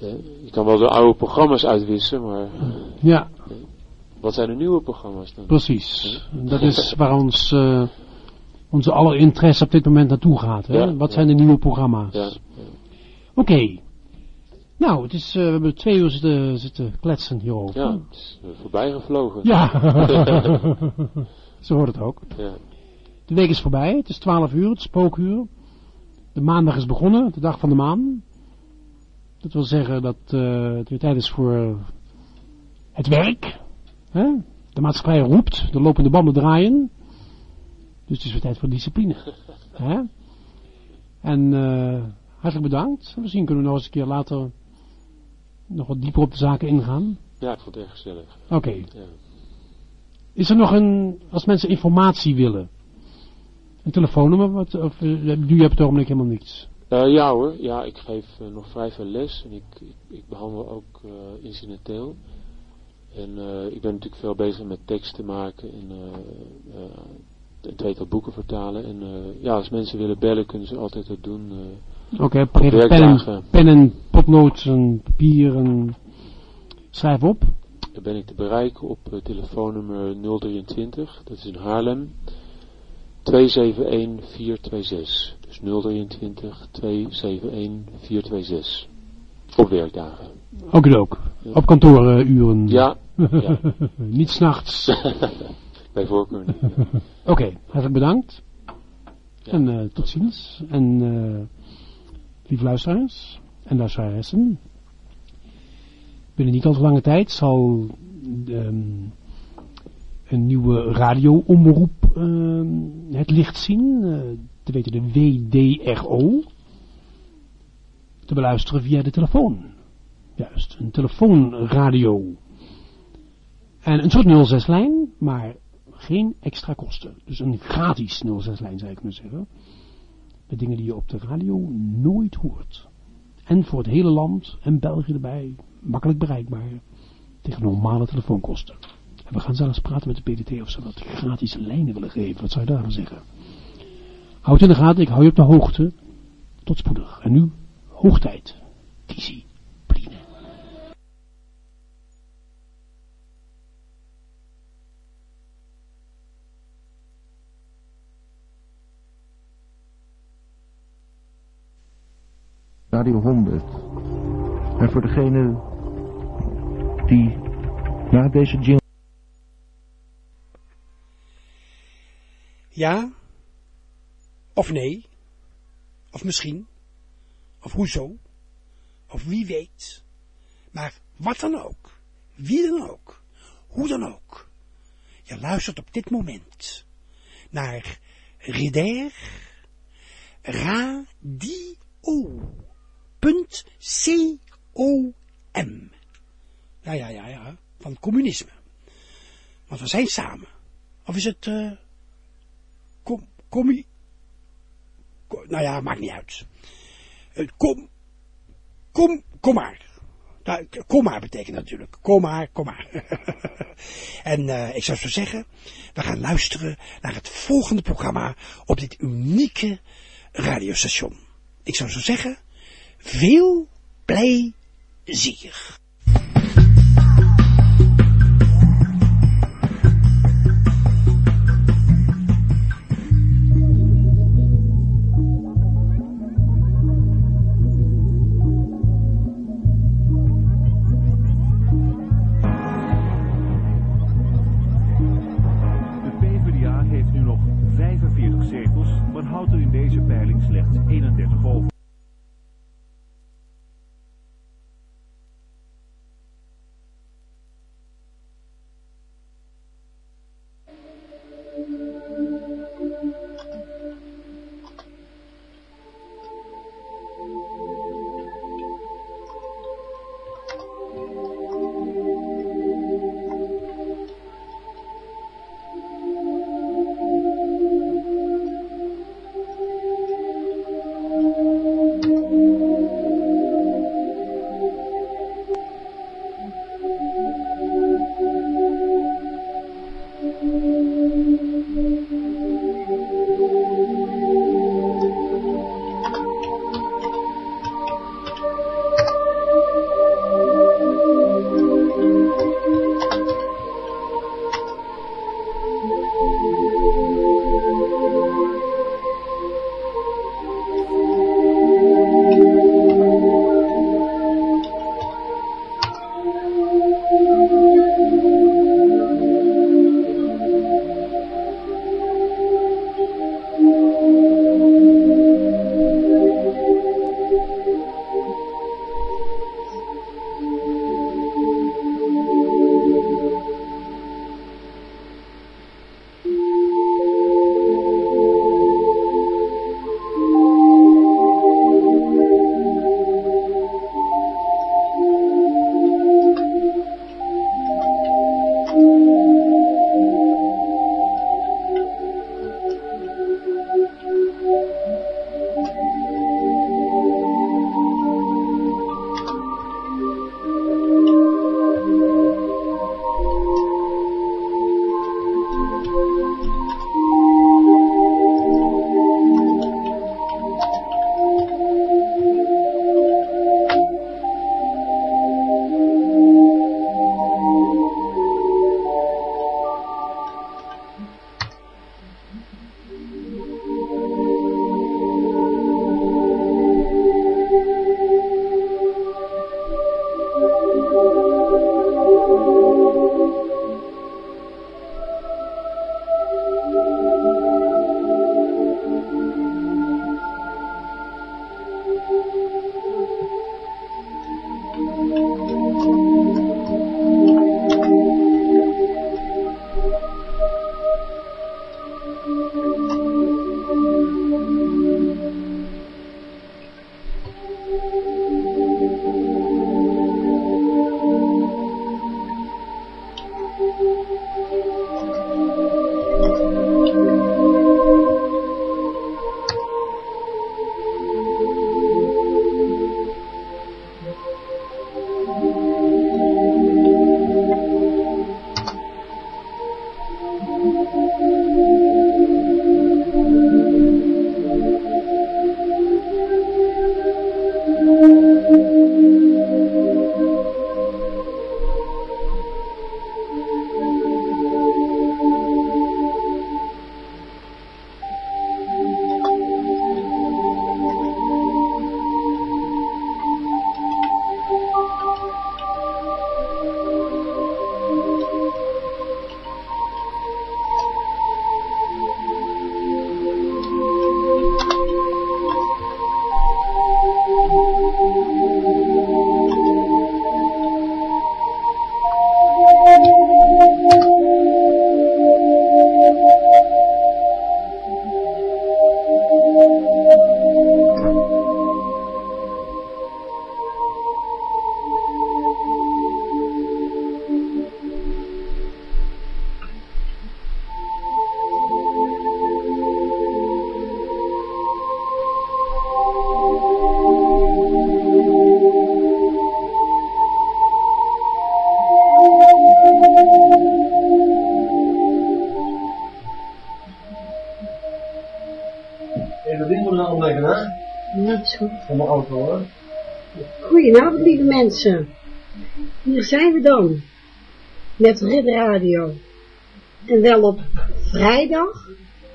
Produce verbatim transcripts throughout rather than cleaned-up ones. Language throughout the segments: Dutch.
Je kan wel de oude programma's uitwissen, maar... Ja. Wat zijn de nieuwe programma's dan? Precies. Dat is waar ons, uh, onze aller interesse op dit moment naartoe gaat. Hè? Ja, Wat ja. zijn de nieuwe programma's? Ja, ja. Oké. Okay. Nou, het is, uh, we hebben twee uur zitten, zitten kletsen hierover. Ja, het is uh, voorbij gevlogen. Ja. Zo hoort het ook. Ja. De week is voorbij. Het is twaalf uur, het spookuur. De maandag is begonnen, de dag van de maan. Dat wil zeggen dat uh, het weer tijd is voor het werk. Hè? De maatschappij roept, de lopende banden draaien. Dus het is weer tijd voor discipline. Hè? En uh, hartelijk bedankt. Misschien kunnen we nog eens een keer later nog wat dieper op de zaken ingaan. Ja, ik vond het erg gezellig. Oké. Okay. Ja. Is er nog een, als mensen informatie willen, een telefoonnummer? Wat, of uh, nu heb je ogenblik helemaal niets? Uh, ja hoor, ja, ik geef uh, nog vrij veel les en ik, ik, ik behandel ook uh, incidenteel. En uh, ik ben natuurlijk veel bezig met teksten maken en uh, uh, een tweetal boeken vertalen. En uh, ja, als mensen willen bellen kunnen ze altijd dat doen. Uh, Oké, okay, pen, en, pen en potlood en papier en schrijf op. Dan ben ik te bereiken op uh, telefoonnummer nul drieëntwintig, dat is in Haarlem, twee zeven een vier twee zes. Dus nul drieëntwintig, twee zeven een vier twee zes. Op werkdagen. Ook het ook. Ja. Op kantooruren. Ja. ja. Niet 's nachts. Bij voorkeur niet. Ja. Oké, okay, hartelijk bedankt. Ja. En uh, tot ziens. En uh, lieve luisteraars en luisteraressen. Binnen niet al te lange tijd zal um, een nieuwe radio-omroep uh, het licht zien. Uh, te weten de W D R O. Te beluisteren via de telefoon. Juist, een telefoonradio. En een soort nul zes lijn, maar geen extra kosten. Dus een gratis nul zes lijn zou ik kunnen zeggen. Met dingen die je op de radio nooit hoort. En voor het hele land en België erbij makkelijk bereikbaar. Tegen normale telefoonkosten. En we gaan zelfs praten met de P D T of ze wat gratis lijnen willen geven. Wat zou je daarvan zeggen? Houd in de gaten, ik hou je op de hoogte. Tot spoedig. En nu, hoogtijd. Discipline. Radio honderd. En voor degene die na deze jingle... Ja? Of nee? Of misschien? Of hoezo? Of wie weet? Maar wat dan ook, wie dan ook, hoe dan ook. Je luistert op dit moment naar Ridder Radio. Punt com. Ja, ja, ja, ja, van communisme. Want we zijn samen. Of is het, uh, com, commu, com, nou ja, maakt niet uit. Uh, kom, kom, kom maar. Nou, kom maar betekent natuurlijk. Kom maar, kom maar. En uh, ik zou zo zeggen, we gaan luisteren naar het volgende programma op dit unieke radiostation. Ik zou zo zeggen, veel plezier. Slechts eenendertig over. Van mijn auto hoor. Goedenavond lieve mensen. Hier zijn we dan. Met Ridder Radio. En wel op vrijdag.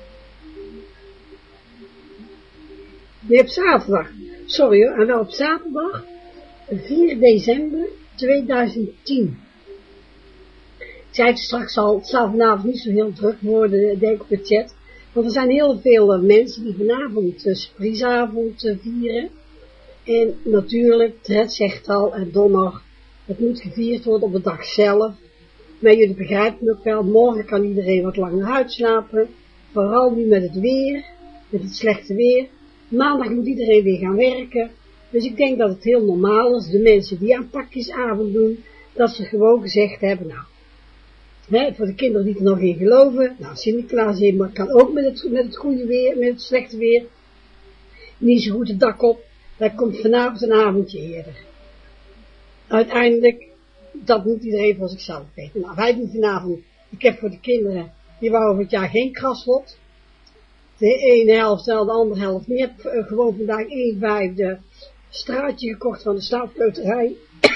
Nee, op zaterdag. Sorry hoor. En wel op zaterdag. vier december tweeduizend tien. Ik zei het straks al, het zal vanavond niet zo heel druk worden, denk ik op de chat. Want er zijn heel veel uh, mensen die vanavond uh, Surpriseavond uh, vieren. En natuurlijk, Tred zegt al, en Donner, het moet gevierd worden op de dag zelf. Maar jullie begrijpen het ook wel, morgen kan iedereen wat langer uitslapen. Vooral nu met het weer, met het slechte weer. Maandag moet iedereen weer gaan werken. Dus ik denk dat het heel normaal is, de mensen die aan pakjesavond doen, dat ze gewoon gezegd hebben, nou, hè, voor de kinderen die er nog in geloven, nou, Sinterklaas maar kan ook met het, met het goede weer, met het slechte weer, niet zo goed het dak op, dat komt vanavond een avondje eerder. Uiteindelijk, dat moet iedereen voor zichzelf weten. Nou, wij doen vanavond, ik heb voor de kinderen, die wouden voor het jaar geen kraslot, de ene helft en de andere helft niet. Ik heb uh, gewoon vandaag één vijfde straatje gekocht van de staatsloterij.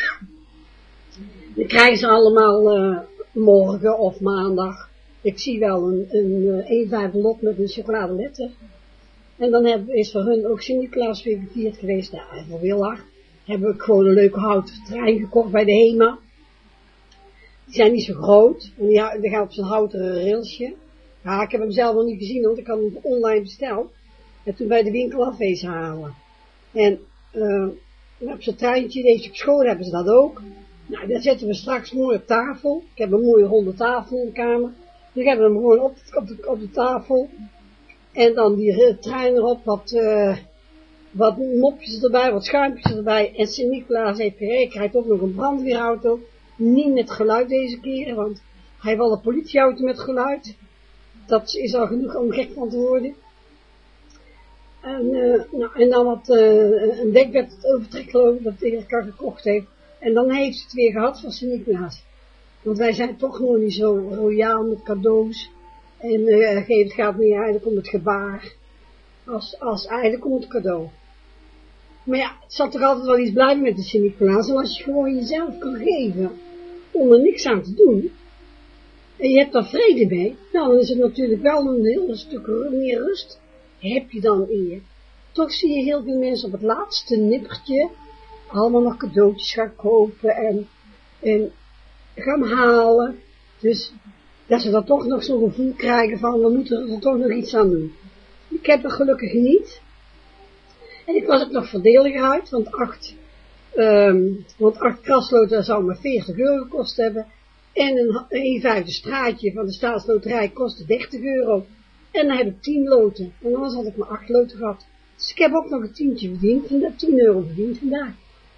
Dan krijgen ze allemaal uh, morgen of maandag. Ik zie wel een, een, een vijfde lot met een chocoladeletter. En dan heb, is voor hun ook Sinterklaas weer gevierd geweest. Nou, voor Willard hebben we gewoon een leuke houten trein gekocht bij de HEMA. Die zijn niet zo groot. En die, die gaat op zo'n houten railsje. Ja, ik heb hem zelf nog niet gezien, want ik had hem online besteld. En toen bij de winkel afwezen halen. En uh, op zo'n treintje, deze op school hebben ze dat ook. Nou, dat zetten we straks mooi op tafel. Ik heb een mooie ronde tafel in de kamer. Dan hebben we hem gewoon op, op, de, op de tafel. En dan die uh, trein erop, wat, uh, wat mopjes erbij, wat schuimpjes erbij. En Sint-Nicolaas heeft gereden, krijgt ook nog een brandweerauto. Niet met geluid deze keer, want hij heeft wel een politieauto met geluid. Dat is al genoeg om gek van te worden. En, uh, nou, en dan wat uh, een dekbed overtrek geloof ik, dat Erika gekocht heeft. En dan heeft ze het weer gehad van Sint-Nicolaas. Want wij zijn toch nog niet zo royaal met cadeaus. En uh, het gaat meer eigenlijk om het gebaar. Als, als eigenlijk om het cadeau. Maar ja, het zal toch altijd wel iets blijven met de Sint-Nicolaas. En als je gewoon jezelf kan geven, om er niks aan te doen. En je hebt daar vrede mee, nou, dan is het natuurlijk wel een heel stuk meer rust, heb je dan in je. Toch zie je heel veel mensen op het laatste nippertje, allemaal nog cadeautjes gaan kopen en, en gaan halen. Dus, dat ze dan toch nog zo'n gevoel krijgen van, we moeten er toch nog iets aan doen. Ik heb er gelukkig niet. En ik was ook nog voordelig uit, want acht, um, want acht krasloten zou me veertig euro gekost hebben. En een, een vijfde straatje van de staatsloterij kostte dertig euro. En dan heb ik tien loten. En anders had ik maar acht loten gehad. Dus ik heb ook nog een tientje verdiend. En dat tien euro verdiend vandaag.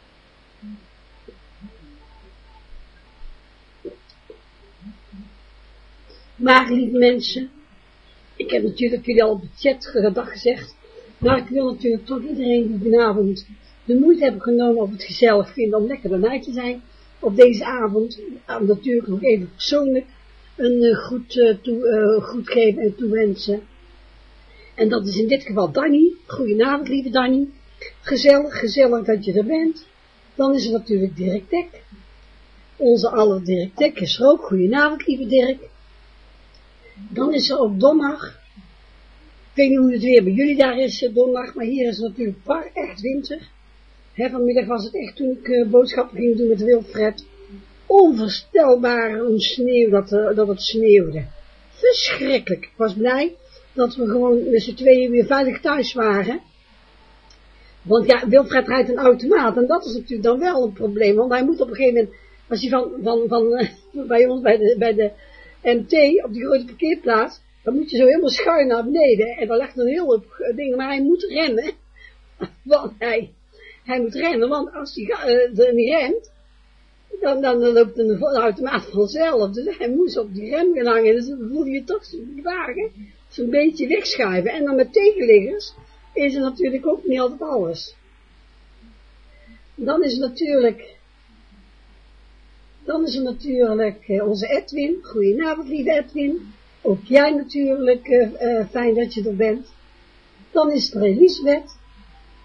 Maar lieve mensen. Ik heb natuurlijk jullie al op de chat gedag gezegd. Maar ik wil natuurlijk toch iedereen die vanavond de moeite hebben genomen of het gezellig vinden om lekker bij mij te zijn. Op deze avond natuurlijk nog even persoonlijk een uh, goed, uh, toe, uh, goed geven en toewensen. En dat is in dit geval Danny. Goedenavond lieve Danny. Gezellig, gezellig dat je er bent. Dan is er natuurlijk Dirk Tek. Onze aller Dirk Tek is er ook. Goedenavond lieve Dirk. Dan is er ook Donner. Ik weet niet hoe het weer bij jullie daar is donderdag, maar hier is het natuurlijk par echt winter. He, vanmiddag was het echt toen ik uh, boodschappen ging doen met Wilfred. Onvoorstelbaar een sneeuw, dat, uh, dat het sneeuwde. Verschrikkelijk. Ik was blij dat we gewoon met z'n tweeën weer veilig thuis waren. Want ja, Wilfred rijdt een automaat en dat is natuurlijk dan wel een probleem. Want hij moet op een gegeven moment, als hij van, van, van uh, bij ons bij de, bij de M T op die grote parkeerplaats, dan moet je zo helemaal schuin naar beneden. En dan ligt een heel hoop dingen, maar hij moet rennen. Want hij... Hij moet rennen, want als hij uh, er niet rent, dan, dan, dan loopt een automaat vanzelf. Dus hij moest op die rem gaan hangen. Dus dan voel je toch zo'n wagen zo'n beetje wegschuiven. En dan met tegenliggers is er natuurlijk ook niet altijd alles. Dan is natuurlijk, dan is er natuurlijk uh, onze Edwin. Goedenavond lieve Edwin. Ook jij natuurlijk, uh, uh, fijn dat je er bent. Dan is er Elisabeth.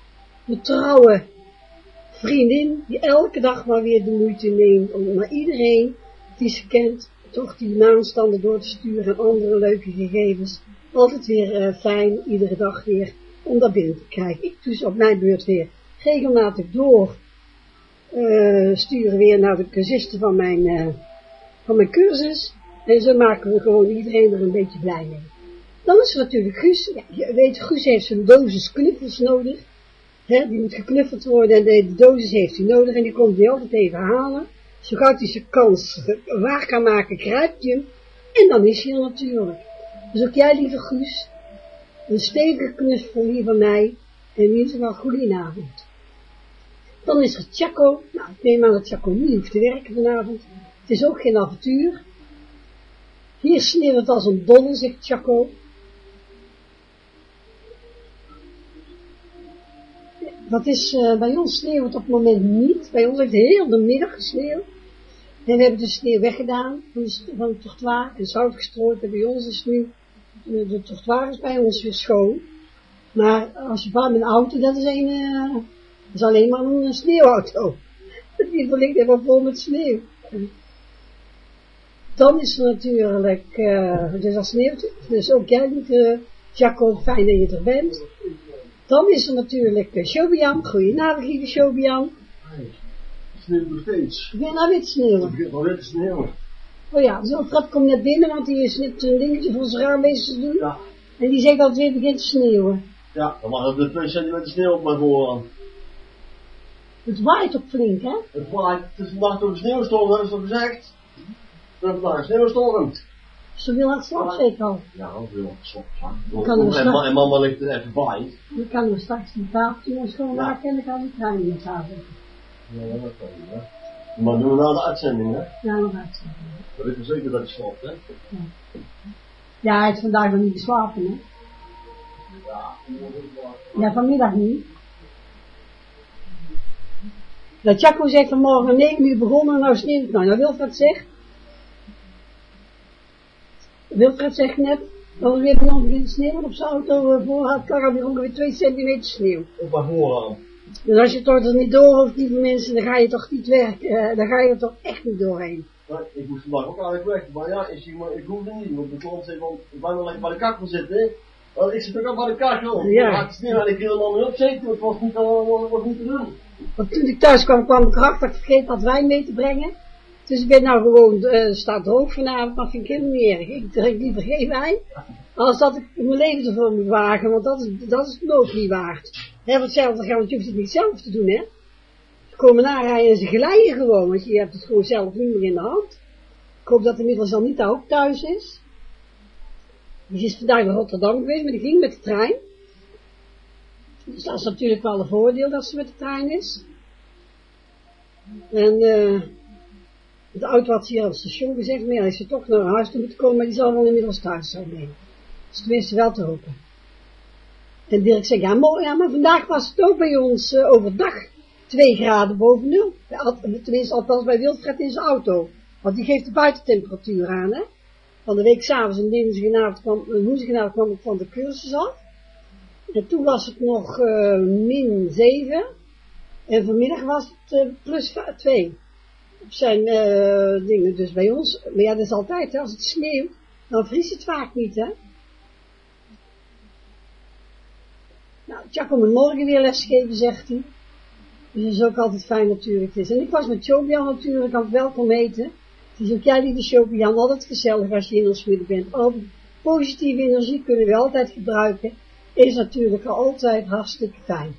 mijn trouwe vriendin, die elke dag maar weer de moeite neemt om naar iedereen die ze kent, toch die naamstanden door te sturen en andere leuke gegevens. Altijd weer uh, fijn, iedere dag weer, om daar binnen te kijken. Ik dus op mijn beurt weer regelmatig door uh, sturen weer naar de cursisten van mijn, uh, van mijn cursus. En zo maken we gewoon iedereen er een beetje blij mee. Dan is er natuurlijk Guus. Ja, je weet, Guus heeft zijn dosis knuffels nodig. He, die moet geknuffeld worden en de, de dosis heeft hij nodig en die komt hij altijd even halen. Zo gauw hij zijn kans waar kan maken, grijpt hij hem. En dan is hij er natuurlijk. Dus ook jij, lieve Guus, een stevige knuffel hier van mij en in ieder geval goedenavond. Dan is er Tjako. Nou, ik neem aan dat Tjako niet hoeft te werken vanavond. Het is ook geen avontuur. Hier sneeuwt het als een dolle, zegt Tjako. Dat is, uh, bij ons sneeuwt het op het moment niet. Bij ons heeft heel de middag gesneeuwd. En we hebben de sneeuw weggedaan van, de, van het trottoir en zout gestrooid. En bij ons is nu, de, de trottoir is bij ons weer schoon. Maar als je vaart met een auto, dat is, een, uh, dat is alleen maar een sneeuwauto. Die ligt helemaal vol met sneeuw. Dan is er natuurlijk, uh, dus als sneeuwt, dus ook jij niet, uh, Jaco, fijn dat je er bent. Dan is er natuurlijk uh, Shobian. Goedenavond, lieve Shobian. Hey, sneeuwt nog steeds. Ben je nou wit sneeuwen? Het begint al wit te sneeuwen. Oh ja, zo'n Fred komt net binnen, want die is net een dingetje voor zijn raam bezig te doen. Ja. En die zegt dat het weer begint te sneeuwen. Ja, dan mag er twee centimeter sneeuw op mijn voorhand. Het waait ook flink, hè? Het waait, het is vandaag door de sneeuwstorm, dat is toch gezegd? We hebben vandaag een sneeuwstorm. Zo wil het slaap zeker al. Ja, dat wil ik slap. En, en mama ligt er even bij. Dan kan we straks die tafeltje schoonmaken en dan kan we trein in slapen. Ja, dat kan niet, hè. Maar doen we na de uitzending, hè? Ja, nog uitzending. Dat is zeker dat je slaapt, hè? Ja. Ja, hij heeft vandaag nog niet geslapen, hè? Ja, ja, vanmiddag niet. Dat Jaco zegt vanmorgen om negen uur begonnen en nou sneeuwt het nou. Nou, Wilfred zegt. Wilfred zegt net, dat we weer begonnen beginnen sneeuwen op zijn auto uh, voor had, kan er weer ongeveer twee centimeter sneeuw. op mijn voorhand. Dus als je toch er niet door hoeft, lieve mensen, dan ga je toch niet werken, uh, dan ga je er toch echt niet doorheen. Ja, ik moest vandaag ook eigenlijk weg, maar ja, ik, maar ik hoefde niet, want de klant zei van, ik ben wel lekker bij de kachel zitten, hè. Want ik zit ook al bij de kachel. Ja. Dan sneeuw en ik wil hem al niet opzeten, want het was niet, al, was niet te doen. Want toen ik thuis kwam, kwam ik erachter dat ik vergeten had wijn mee te brengen. Dus ik ben nou gewoon, uh, staat droog vanavond, maar vind ik helemaal niet erg. Ik drink liever geen wijn, als dat ik mijn leven ervoor moet wagen, want dat is, dat is het ook niet waard. He, want hetzelfde gaan, want je hoeft het niet zelf te doen, hè. Ze komen narijden en ze glijden gewoon, want je hebt het gewoon zelf niet meer in de hand. Ik hoop dat inmiddels al niet ook thuis is. Die is vandaag naar Rotterdam geweest, maar die ging met de trein. Dus dat is natuurlijk wel een voordeel dat ze met de trein is. En uh, de auto had ze hier op het station gezegd, maar ja, is ze toch naar huis toe moeten komen, maar die zal wel inmiddels thuis zijn. Nee. Dat is tenminste wel te hopen. En Dirk zegt, ja, mooi, ja, maar vandaag was het ook bij ons uh, overdag twee graden boven nul. Tenminste, althans bij Wilfred in zijn auto. Want die geeft de buitentemperatuur aan, hè. Van de week s'avonds en dinsdagavond kwam, woensdagavond kwam ik van de cursus af. En toen was het nog uh, min zeven. En vanmiddag was het uh, plus twee. Op zijn uh, dingen. Dus bij ons, maar ja, dat is altijd, hè, als het sneeuwt, dan vriest het vaak niet, hè. Nou, Jaco moet morgen weer lesgeven, zegt hij. Dus dat is ook altijd fijn natuurlijk. Is. En ik was met Shobian natuurlijk, had welkom eten. Het is ook jij, lieve Shobian, altijd gezellig als je in ons midden bent. Al positieve energie kunnen we altijd gebruiken. Is natuurlijk altijd hartstikke fijn.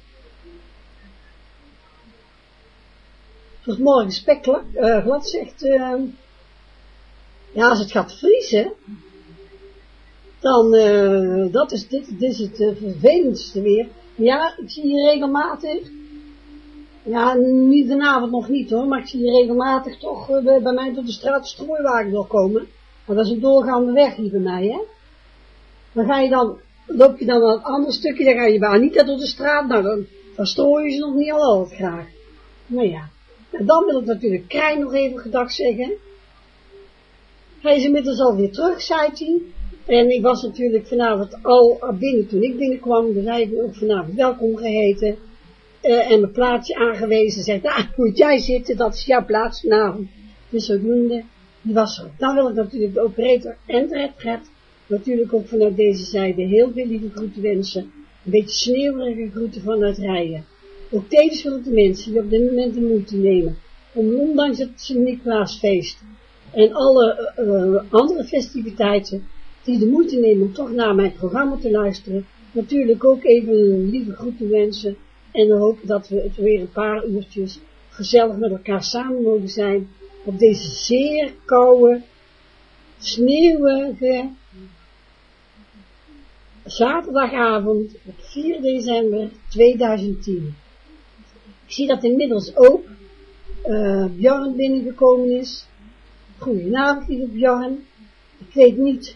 Tot morgen spekglad, uh, glad zegt, uh, ja, als het gaat vriezen, dan, uh, dat is, dit, dit is het uh, vervelendste weer. Ja, ik zie hier regelmatig, ja, niet vanavond nog niet hoor, maar ik zie hier regelmatig toch uh, bij, bij mij door de straat strooiwagen doorkomen. Maar dat is een doorgaande weg hier bij mij, hè. Dan ga je dan, loop je dan naar een ander stukje, dan ga je bij Anita door de straat, nou dan, dan strooien ze nog niet al altijd graag. Nou ja, en dan wil ik natuurlijk Krijn nog even gedag zeggen. Hij is inmiddels alweer terug, zei hij. En ik was natuurlijk vanavond al binnen toen ik binnenkwam, dus hij heeft me ook vanavond welkom geheten. uh, en mijn plaatsje aangewezen. Zegt, daar moet jij zitten, dat is jouw plaats vanavond. Dus zodoende, die was er. Dan wil ik natuurlijk de operator en de retret natuurlijk ook vanuit deze zijde heel veel lieve groeten wensen. Een beetje sneeuwige groeten vanuit Rijen. Ook tevens wil ik de mensen die op dit moment de moeite nemen om ondanks het Sint-Nicolaasfeest en alle uh, andere festiviteiten die de moeite nemen om toch naar mijn programma te luisteren, natuurlijk ook even een lieve groeten wensen en dan hopen dat we het weer een paar uurtjes gezellig met elkaar samen mogen zijn op deze zeer koude, sneeuwige zaterdagavond op vier december tweeduizend tien. Ik zie dat inmiddels ook uh, Bjorn binnengekomen is. Goedenavond, lieve Bjorn. Ik weet niet.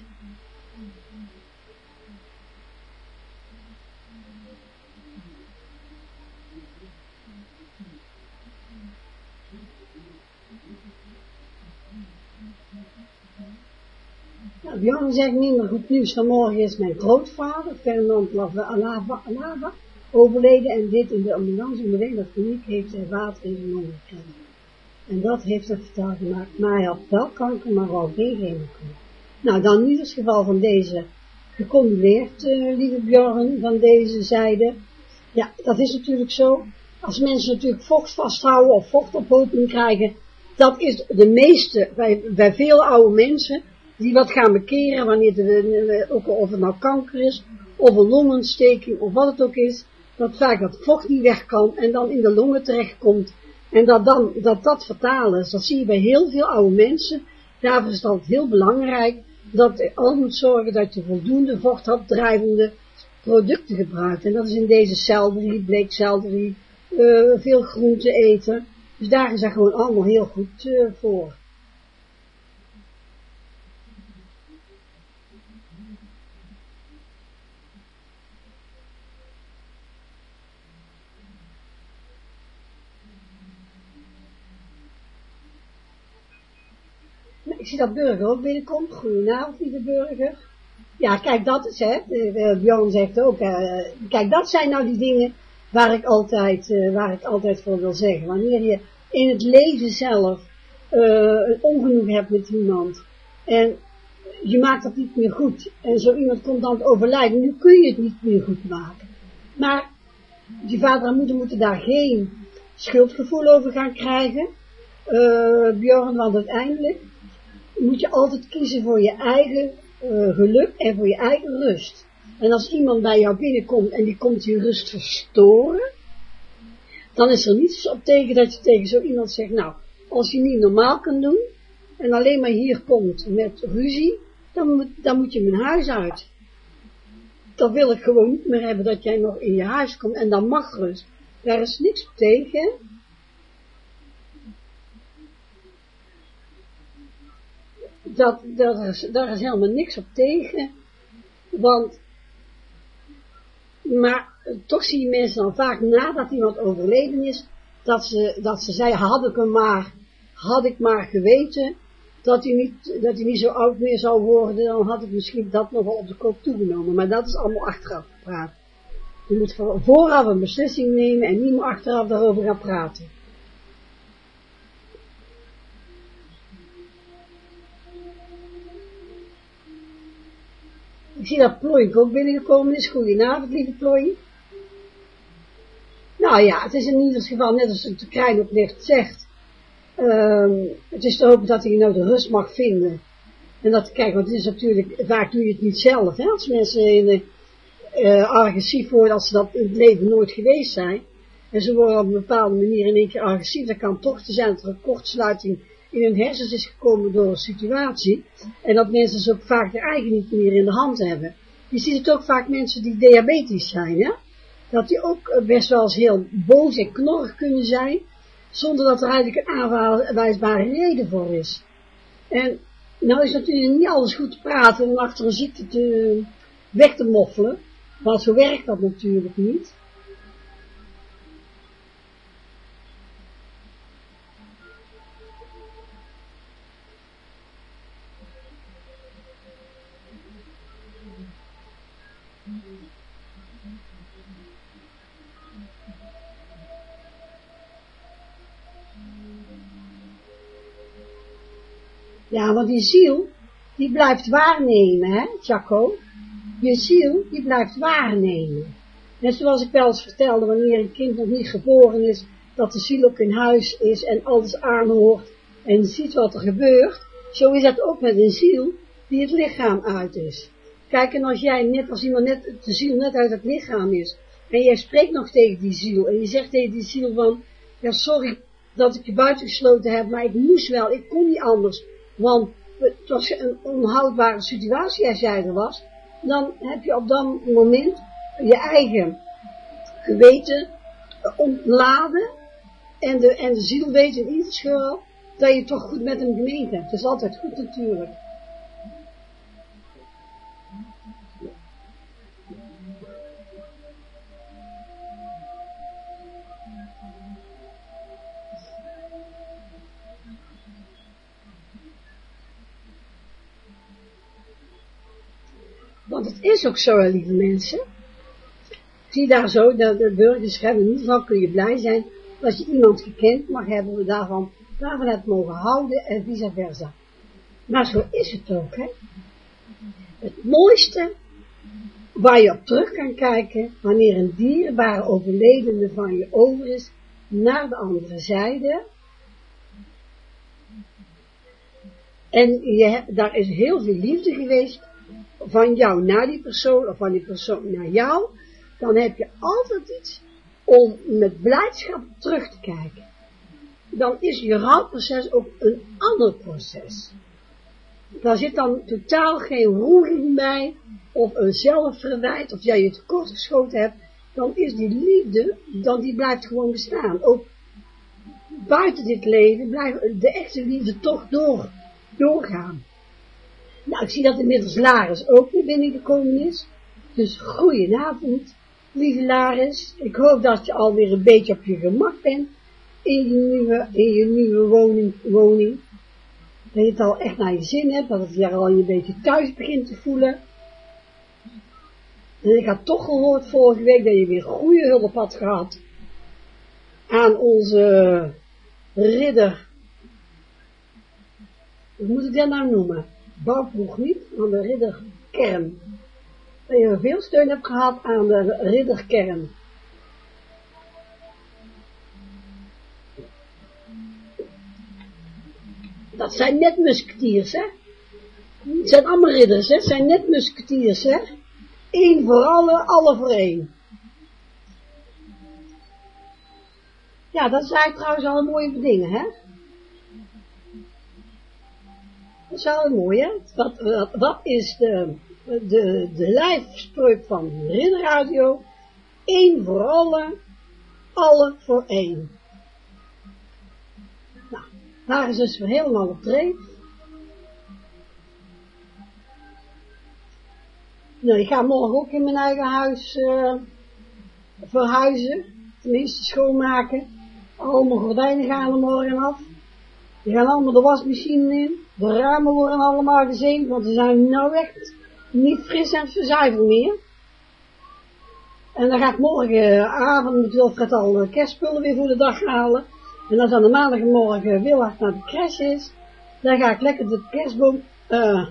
Nou, Bjorn zegt niet meer goed nieuws. Vanmorgen is mijn grootvader, Fernand Lava, Lava, overleden en dit in de ambulance onderweg dat kliniek heeft hij water in zijn longen gekregen. En dat heeft het vertaal gemaakt. Maar hij had wel kanker, maar wel geen genenkanker. Nou, dan in ieder geval van deze gecondoleerd, uh, lieve Bjorn, van deze zijde. Ja, dat is natuurlijk zo. Als mensen natuurlijk vocht vasthouden of vochtophoping krijgen, dat is de meeste, bij, bij veel oude mensen, die wat gaan bekeren, wanneer de, ook of het nou kanker is, of een longontsteking, of wat het ook is, dat vaak dat vocht niet weg kan en dan in de longen terechtkomt. En dat dan, dat dat fataal is. Dat zie je bij heel veel oude mensen. Daarvoor is het altijd heel belangrijk dat je al moet zorgen dat je voldoende vochtafdrijvende producten gebruikt. En dat is in deze selderie, bleekselderie, uh, veel groente eten. Dus daar is dat gewoon allemaal heel goed uh, voor. Ik zie dat Burger ook binnenkomt. Goedenavond, lieve Burger. Ja, kijk, dat is, hè, Bjorn zegt ook, uh, kijk, dat zijn nou die dingen waar ik altijd, uh, waar ik altijd voor wil zeggen. Wanneer je in het leven zelf uh, een ongenoeg hebt met iemand en je maakt dat niet meer goed en zo iemand komt dan te overlijden, nu kun je het niet meer goed maken. Maar die vader en moeder moeten daar geen schuldgevoel over gaan krijgen, uh, Bjorn, want uiteindelijk moet je altijd kiezen voor je eigen uh, geluk en voor je eigen rust. En als iemand bij jou binnenkomt en die komt je rust verstoren, dan is er niets op tegen dat je tegen zo iemand zegt, nou, als je niet normaal kan doen en alleen maar hier komt met ruzie, dan moet, dan moet je mijn huis uit. Dan wil ik gewoon niet meer hebben dat jij nog in je huis komt en dan mag rust. Daar is niks op tegen. Dat, dat is, daar is helemaal niks op tegen, want, maar toch zie je mensen dan vaak nadat iemand overleden is, dat ze, dat ze zeiden, had ik hem maar, had ik maar geweten, dat hij niet, dat hij niet zo oud meer zou worden, dan had ik misschien dat nog wel op de kop toegenomen, maar dat is allemaal achteraf gepraat. Je moet vooraf een beslissing nemen en niet meer achteraf daarover gaan praten. Ik zie dat Plooi ook binnengekomen is. Goedenavond, lieve Plooi. Nou ja, het is in ieder geval, net als de Krijn op licht zegt, um, het is te hopen dat hij nou de rust mag vinden. En dat, kijk, want het is natuurlijk, vaak doe je het niet zelf, hè, als mensen in, uh, agressief worden, als ze dat in het leven nooit geweest zijn. En ze worden op een bepaalde manier in één keer agressief, dan kan toch te zijn dat er een kortsluiting in hun hersens is gekomen door een situatie, en dat mensen dus ook vaak de eigen niet meer in de hand hebben. Je ziet het ook vaak mensen die diabetisch zijn, hè? Dat die ook best wel eens heel boos en knorrig kunnen zijn, zonder dat er eigenlijk een aanwijsbare reden voor is. En nou is natuurlijk niet alles goed te praten en achter een ziekte te, weg te moffelen, want zo werkt dat natuurlijk niet. Ja, want die ziel, die blijft waarnemen, hè, Jaco? Je ziel, die blijft waarnemen. En zoals ik wel eens vertelde, wanneer een kind nog niet geboren is, dat de ziel ook in huis is en alles aanhoort en ziet wat er gebeurt, zo is dat ook met een ziel die het lichaam uit is. Kijk, en als jij net, als iemand net, de ziel net uit het lichaam is, en jij spreekt nog tegen die ziel, en je zegt tegen die ziel van, ja, sorry dat ik je buitengesloten heb, maar ik moest wel, ik kon niet anders, want het was een onhoudbare situatie als jij er was, dan heb je op dat moment je eigen geweten ontladen, en de, en de ziel weet in ieder geval dat je toch goed met hem gemeend hebt. Dat is altijd goed natuurlijk. Want het is ook zo, lieve mensen. Zie daar zo, de, de burgers schrijven, in ieder geval kun je blij zijn als je iemand gekend mag hebben, we daarvan, daarvan het mogen houden en vice versa. Maar zo is het ook, hè. Het mooiste waar je op terug kan kijken, wanneer een dierbare overledene van je over is, naar de andere zijde. En je, daar is heel veel liefde geweest, van jou naar die persoon, of van die persoon naar jou, dan heb je altijd iets om met blijdschap terug te kijken. Dan is je rouwproces ook een ander proces. Daar zit dan totaal geen roering bij, of een zelfverwijt, of jij je tekort geschoten hebt, dan is die liefde, dan die blijft gewoon bestaan. Ook buiten dit leven blijft de echte liefde toch door, doorgaan. Nou, ik zie dat inmiddels Laris ook weer binnengekomen is. Dus goedenavond, lieve Laris. Ik hoop dat je alweer een beetje op je gemak bent in je nieuwe, in je nieuwe woning, woning. Dat je het al echt naar je zin hebt, dat het je al een beetje thuis begint te voelen. En ik had toch gehoord vorige week dat je weer goede hulp had gehad aan onze ridder. Hoe moet ik dat nou noemen? Bouwploeg niet, aan de ridderkern. Dat je veel steun hebt gehad aan de ridderkern. Dat zijn net musketiers, hè? Het zijn allemaal ridders, hè? Het zijn net musketiers, hè? Eén voor alle, alle voor één. Ja, dat zijn trouwens al mooie dingen, hè? Dat is wel mooi, hè? Wat, wat, wat is de, de, de lijfspreuk van Ridderradio? Eén voor alle, alle voor één. Nou, daar is dus weer helemaal op dreef. Nou, ik ga morgen ook in mijn eigen huis uh, verhuizen. Tenminste schoonmaken. Allemaal gordijnen gaan er morgen af. Die gaan allemaal de wasmachine in. De ramen worden allemaal gezeemd, want ze zijn nou echt niet fris en verzuiverd meer. En dan ga ik morgenavond met Wilfred al kerstspullen weer voor de dag halen. En als dan de maandagmorgen Willard naar de crash is, dan ga ik lekker de kerstboom... Uh,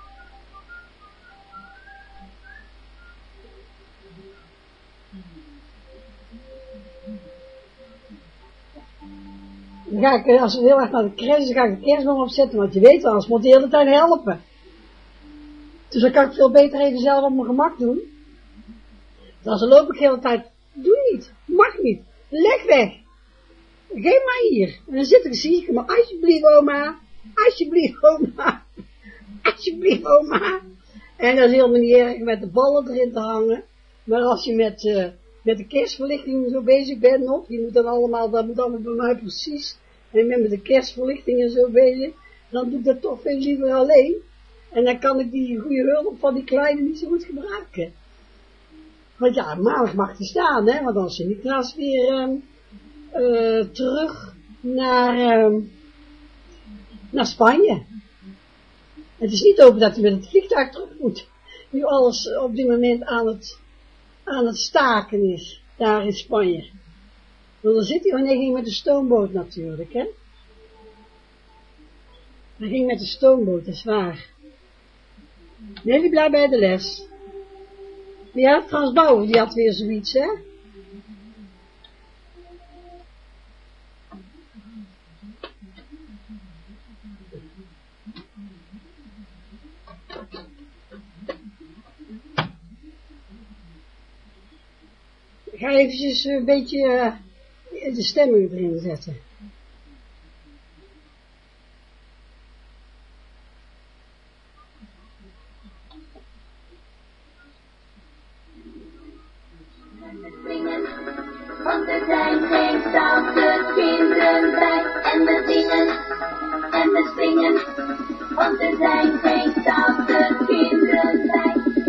Dan ga ik, als we heel erg naar de crash is, dan ga ik de kerstboom opzetten, want je weet wel, anders moet de hele tijd helpen. Dus dan kan ik veel beter even zelf op mijn gemak doen. Dan loop ik de hele tijd, doe niet, mag niet, leg weg. Geef maar hier. En dan zit ik, zie ik, maar alsjeblieft oma, alsjeblieft oma, alsjeblieft oma. En dat is helemaal niet erg met de ballen erin te hangen. Maar als je met, uh, met de kerstverlichting zo bezig bent nog, die moet dan allemaal, dat moet allemaal bij mij precies. En ik ben met de kerstverlichting en zo bezig, dan doe ik dat toch veel liever alleen. En dan kan ik die goede hulp van die kleine niet zo goed gebruiken. Want ja, maandag mag die staan, hè, want dan is Sinterklaas weer um, uh, terug naar, um, naar Spanje. Het is niet over dat hij met het vliegtuig terug moet. Nu alles op dit moment aan het, aan het staken is, daar in Spanje. Want dan zit hij wanneer hij met de stoomboot natuurlijk, hè. Hij ging met de stoomboot, dat is waar. Nelly blijft bij de les. Ja, Frans Bauer, die had weer zoiets, hè? Ik ga eventjes een beetje uh, de stemming erin zetten. Want er zijn geen stoute kinderen bij. En we zingen en we springen. Want er zijn geen stoute kinderen bij.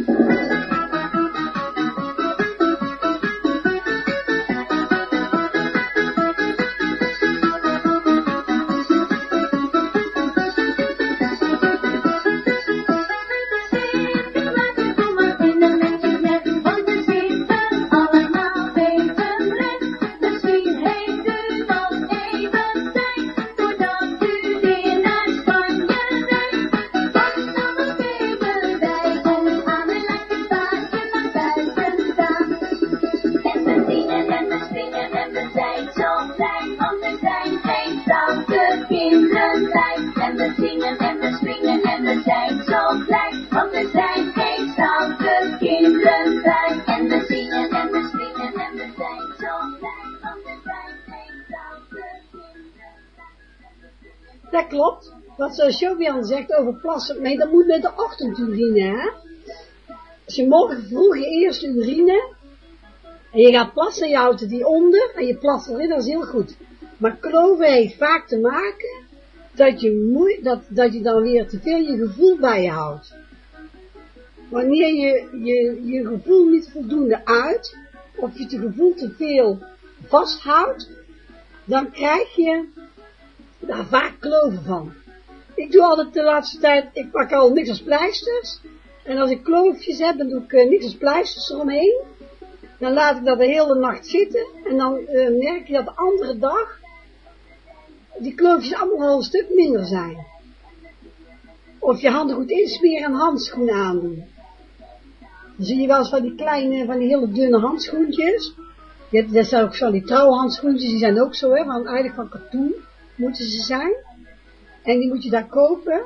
Dat klopt, wat uh, Sjobian zegt over plassen, nee, dat moet met de ochtendurine, hè. Als je morgen vroeg je eerste urine, en je gaat plassen, je houdt die onder, en je plast erin, dat is heel goed. Maar kloven heeft vaak te maken, dat je, moe, dat, dat je dan weer te veel je gevoel bij je houdt. Wanneer je je, je gevoel niet voldoende uit, of je het gevoel te veel vasthoudt, dan krijg je daar vaak kloven van. Ik doe altijd de laatste tijd, ik pak al niks als pleisters. En als ik kloofjes heb, dan doe ik uh, niks als pleisters eromheen. Dan laat ik dat de hele nacht zitten. En dan uh, merk je dat de andere dag die kloofjes allemaal al een stuk minder zijn. Of je handen goed insmeren en handschoenen aandoen. Dan zie je wel eens van die kleine, van die hele dunne handschoentjes. Je hebt, dat zijn ook zo die trouwhandschoentjes, die zijn ook zo, hè, van, eigenlijk van katoen moeten ze zijn. En die moet je daar kopen.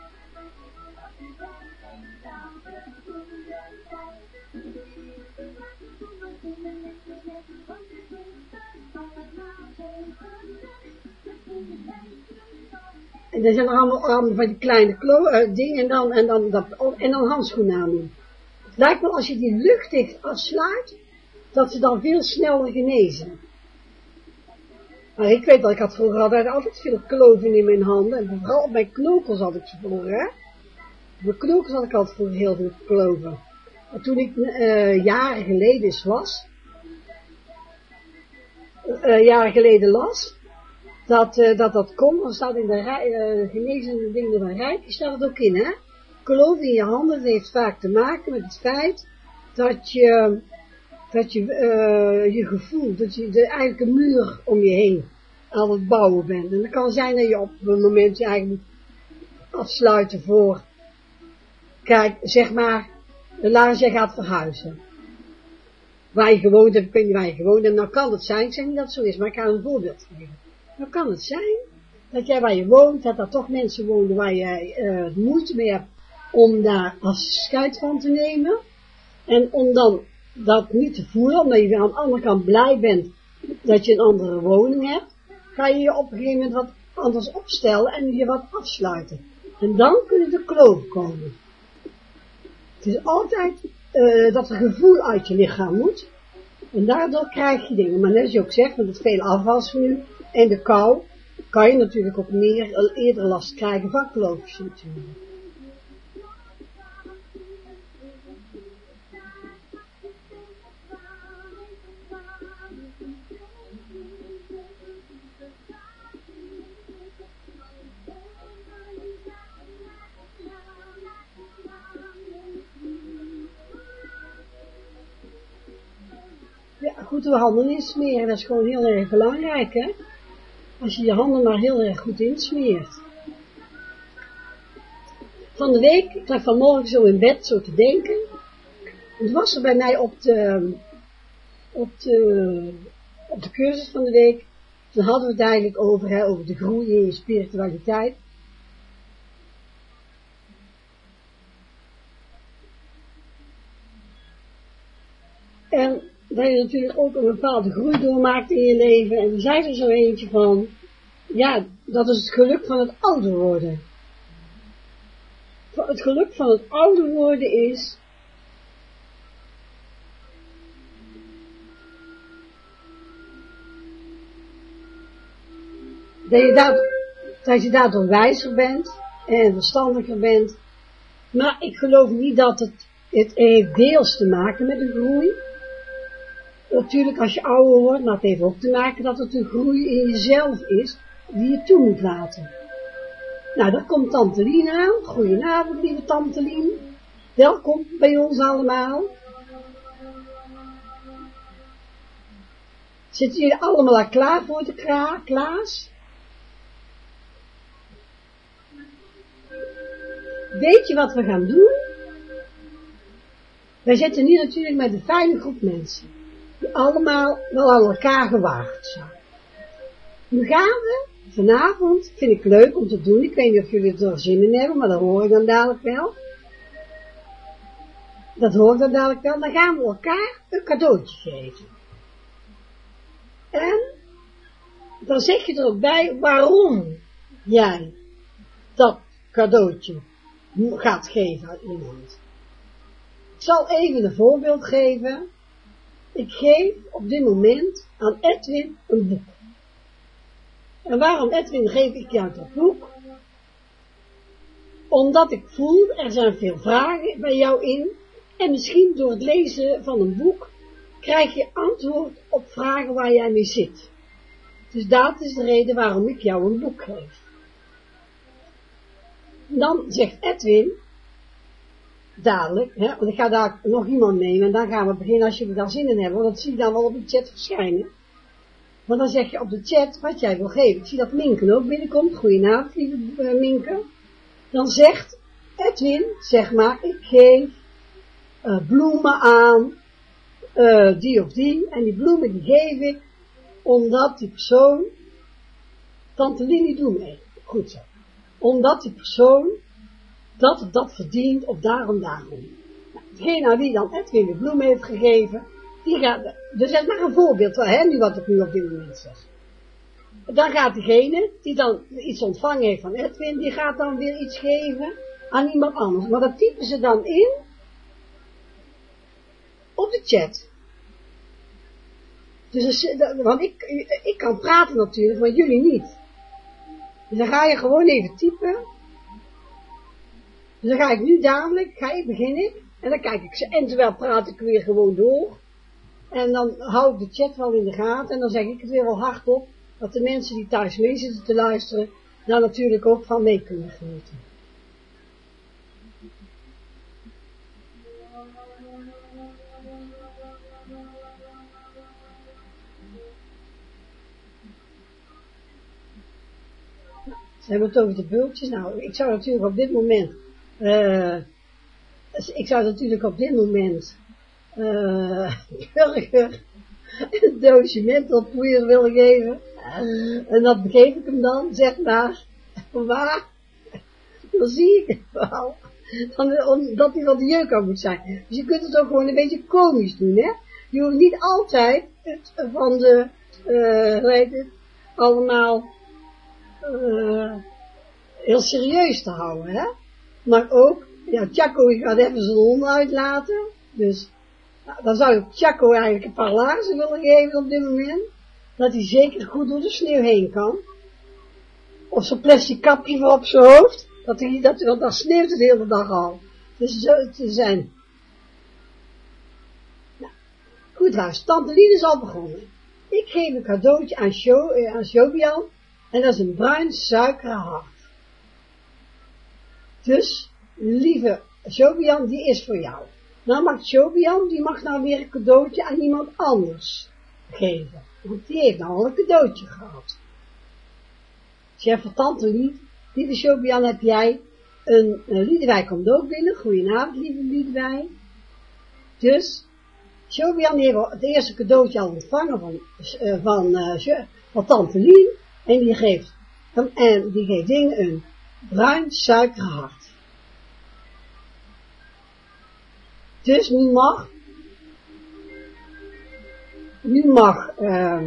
En er zijn er allemaal, allemaal van die kleine klo, uh, dingen en dan, en, dan, dat, en dan handschoenen aan doen. Het lijkt wel als je die luchtdicht afsluit, dat ze dan veel sneller genezen. Maar ik weet dat ik had vroeger altijd, altijd veel kloven in mijn handen. En vooral op mijn knokels had ik ze vroeger, hè. Op mijn knokels had ik altijd vroeger heel veel kloven. En toen ik uh, jaren geleden eens was, uh, jaren geleden las, dat uh, dat, dat kon, dan staat in de uh, genezende dingen van Rijk, staat het ook in, hè. Kloven in je handen, dat heeft vaak te maken met het feit dat je, dat je, uh, je gevoel, dat je de, eigenlijk een muur om je heen aan het bouwen bent. En dat kan zijn dat je op een moment je eigenlijk moet afsluiten voor, kijk, zeg maar, laat je gaat verhuizen. Waar je gewoond hebt, kun je waar je gewoond hebt, nou kan het zijn, ik zeg niet dat het zo is, maar ik ga een voorbeeld geven. Nou kan het zijn, dat jij waar je woont, dat er toch mensen wonen waar je uh, moeite mee hebt om daar afscheid van te nemen. En om dan dat niet te voelen, omdat je weer aan de andere kant blij bent dat je een andere woning hebt, ga je je op een gegeven moment wat anders opstellen en je wat afsluiten. En dan kunnen de kloven komen. Het is altijd uh, dat er gevoel uit je lichaam moet. En daardoor krijg je dingen. Maar net als je ook zegt, met het veel afwas nu en de kou, kan je natuurlijk ook meer, eerder last krijgen van kloofjes natuurlijk. Ja, goed de handen insmeren, dat is gewoon heel erg belangrijk, hè. Als je je handen maar heel erg goed insmeert. van de week, ik lag vanmorgen zo in bed zo te denken. En toen was er bij mij op de, op de, op de cursus van de week, toen hadden we het eigenlijk over, hè, over de groei in je spiritualiteit. En dat je natuurlijk ook een bepaalde groei doormaakt in je leven. En er zei er zo eentje van, ja, dat is het geluk van het ouder worden. Het geluk van het ouder worden is, dat je, daardoor, dat je daardoor wijzer bent en verstandiger bent. Maar ik geloof niet dat het, het heeft deels te maken met een groei. Natuurlijk, als je ouder wordt, maar het heeft ook te maken dat het een groei in jezelf is, die je toe moet laten. Nou, daar komt Tante Lien aan. Goedenavond, lieve Tante Lien. Welkom bij ons allemaal. Zitten jullie allemaal al klaar voor de kla Klaas? Weet je wat we gaan doen? Wij zitten hier natuurlijk met een fijne groep mensen, die allemaal wel aan elkaar gewaagd zijn. Nu gaan we vanavond, vind ik leuk om te doen, ik weet niet of jullie er zin in hebben, maar dat hoor ik dan dadelijk wel. Dat hoor ik dan dadelijk wel, dan gaan we elkaar een cadeautje geven. En dan zeg je er ook bij waarom jij dat cadeautje gaat geven aan iemand. Ik zal even een voorbeeld geven. Ik geef op dit moment aan Edwin een boek. En waarom, Edwin, geef ik jou dat boek? Omdat ik voel, er zijn veel vragen bij jou in. En misschien door het lezen van een boek krijg je antwoord op vragen waar jij mee zit. Dus dat is de reden waarom ik jou een boek geef. Dan zegt Edwin, dadelijk, hè, want ik ga daar nog iemand nemen en dan gaan we beginnen als jullie daar zin in hebben, want dat zie je dan wel op de chat verschijnen. Want dan zeg je op de chat wat jij wil geven. Ik zie dat Minken ook binnenkomt. Goedenavond, lieve uh, Minken. Dan zegt Edwin, zeg maar, ik geef uh, bloemen aan uh, die of die. En die bloemen die geef ik omdat die persoon, Tante Lini, doe mee. Goed zo. Omdat die persoon dat of dat verdient of daarom daarom. Nou, degene aan wie dan Edwin de bloemen heeft gegeven, die gaat, dus dat is maar een voorbeeld, hè, nu wat ik nu op dit moment zeg. Dan gaat degene die dan iets ontvangen heeft van Edwin, die gaat dan weer iets geven aan iemand anders. Maar dat typen ze dan in op de chat. Dus, want ik, ik kan praten natuurlijk, maar jullie niet. Dus dan ga je gewoon even typen. Dus dan ga ik nu dadelijk, ga ik beginnen, en dan kijk ik ze, en terwijl praat ik weer gewoon door. En dan hou ik de chat wel in de gaten, en dan zeg ik het weer wel hardop, dat de mensen die thuis mee zitten te luisteren, daar natuurlijk ook van mee kunnen genieten. Ze hebben het over de bultjes. Nou, ik zou natuurlijk op dit moment, uh, ik zou natuurlijk op dit moment, uh, burger een doosje menthol willen geven. En dat geef ik hem dan, zeg maar, waar? Dan zie ik het wel. Dan, omdat hij van de jeuk aan moet zijn. Dus je kunt het ook gewoon een beetje komisch doen, hè. Je hoeft niet altijd het van de, uh, hoe heet het, allemaal, Uh, heel serieus te houden, hè. Maar ook, ja, Chaco gaat even zijn hond uitlaten, dus, nou, dan zou ik Chaco eigenlijk een paar laarzen willen geven op dit moment, dat hij zeker goed door de sneeuw heen kan, of zo'n plastic kapje voor op zijn hoofd, dat hij, dat, want dat sneeuwt de hele dag al, dus zo te zijn. Nou, goed luister, Tante Lien is al begonnen. Ik geef een cadeautje aan, Sho, uh, aan Shobian. En dat is een bruin suikeren hart. Dus, lieve Shobian, die is voor jou. Nou mag Shobian, die mag nou weer een cadeautje aan iemand anders geven. Want die heeft nou al een cadeautje gehad. Zeg voor Tante Lien, lieve Shobian, heb jij een uh, Liedewij komt ook binnen. Goedenavond, lieve Liedewij. Dus, Sjobian heeft het eerste cadeautje al ontvangen van, uh, van, uh, van Tante Lien. En die geeft, en die geeft Ding een bruin suikerhart. Dus nu mag, nu mag, uh,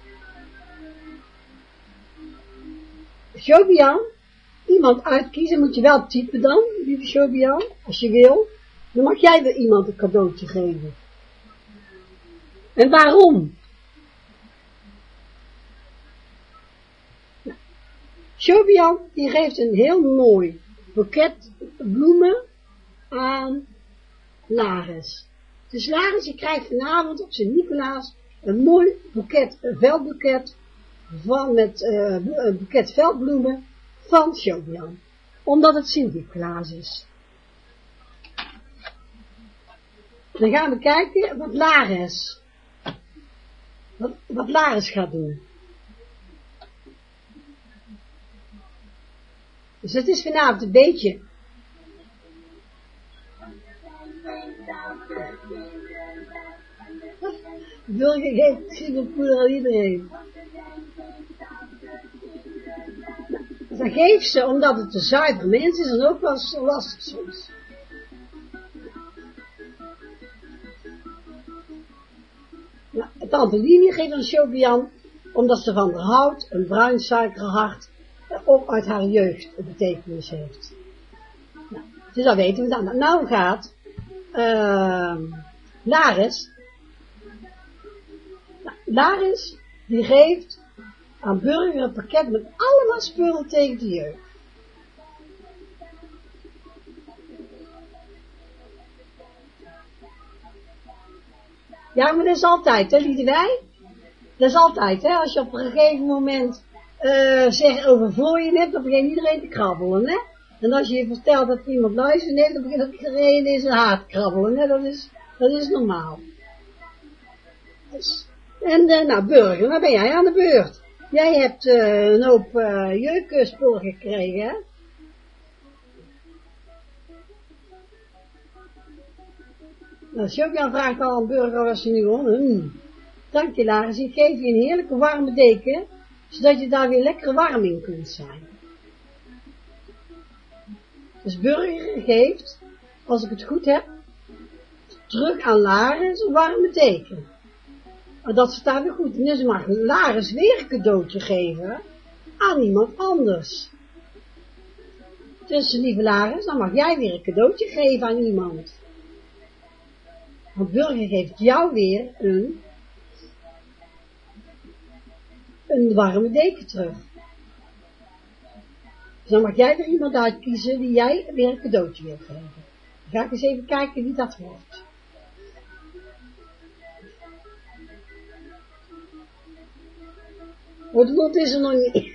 Sjobian iemand uitkiezen, moet je wel typen dan, lieve Sjobian, als je wil. Dan mag jij weer iemand een cadeautje geven. En waarom? Nou, Sjobian, die geeft een heel mooi boeket bloemen aan Laris. Dus Laris, die krijgt vanavond op zijn Nicolaas een mooi boeket, een veldboeket, van met uh, een boeket veldbloemen van Sjobian. Omdat het Sint-Nicolaas is. Dan gaan we kijken wat Laris, wat, wat Laris gaat doen. Dus het is vanavond een beetje. Burger geeft singelpoeder aan iedereen. Dan geeft ze, omdat het een zuiver mens is, dan ook wel lastig soms. Nou, Tante Linie geeft aan Sjobian, omdat ze van haar houdt, een bruin suikerhart, ook uit haar jeugd een betekenis heeft. Nou, dus dat weten we dan. Nou gaat uh, Laris, nou, Laris, die geeft aan Burger een pakket met allemaal spullen tegen de jeugd. Ja, maar dat is altijd, hè, Liedewij? Dat is altijd, hè, als je op een gegeven moment uh, zegt over vlooien hebt, dan begint iedereen te krabbelen, hè? En als je je vertelt dat iemand luistert heeft, dan begint iedereen in zijn haar te krabbelen, hè? Dat is, dat is normaal. Dus, en, uh, nou, Burger, dan ben jij aan de beurt. Jij hebt uh, een hoop uh, jeukspullen gekregen, hè? Nou, Sjobian vraagt al aan Burger wat ze nu won. Hmm. Dank je, Laris. Ik geef je een heerlijke warme deken, zodat je daar weer lekker warm in kunt zijn. Dus Burger geeft, als ik het goed heb, terug aan Laris een warme deken. Maar dat staat weer goed. En dus mag Laris weer een cadeautje geven aan iemand anders. Dus lieve Laris, dan mag jij weer een cadeautje geven aan iemand. Want Burger geeft jou weer een, een warme deken terug. Dus dan mag jij er iemand uitkiezen die jij weer een cadeautje wil geven. Dan ga ik eens even kijken wie dat wordt. Want de mond is er nog niet.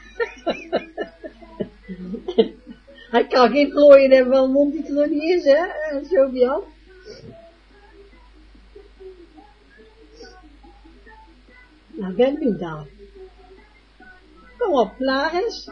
Hij kan geen vlooien hebben van een mond die er nog niet is, hè, Sjobian. Nou, ben benieuwd dan. Kom op, Laris.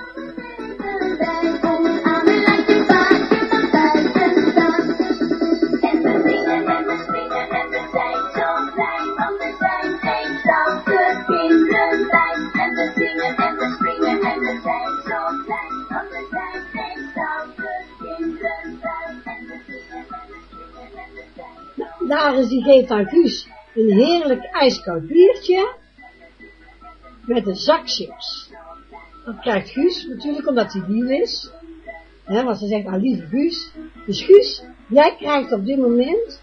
Laris die geeft aan Guus een heerlijk ijskoud biertje met een zak chips. Dat krijgt Guus natuurlijk omdat hij lief is. Hè, want ze zegt, ah lieve Guus. Dus Guus, jij krijgt op dit moment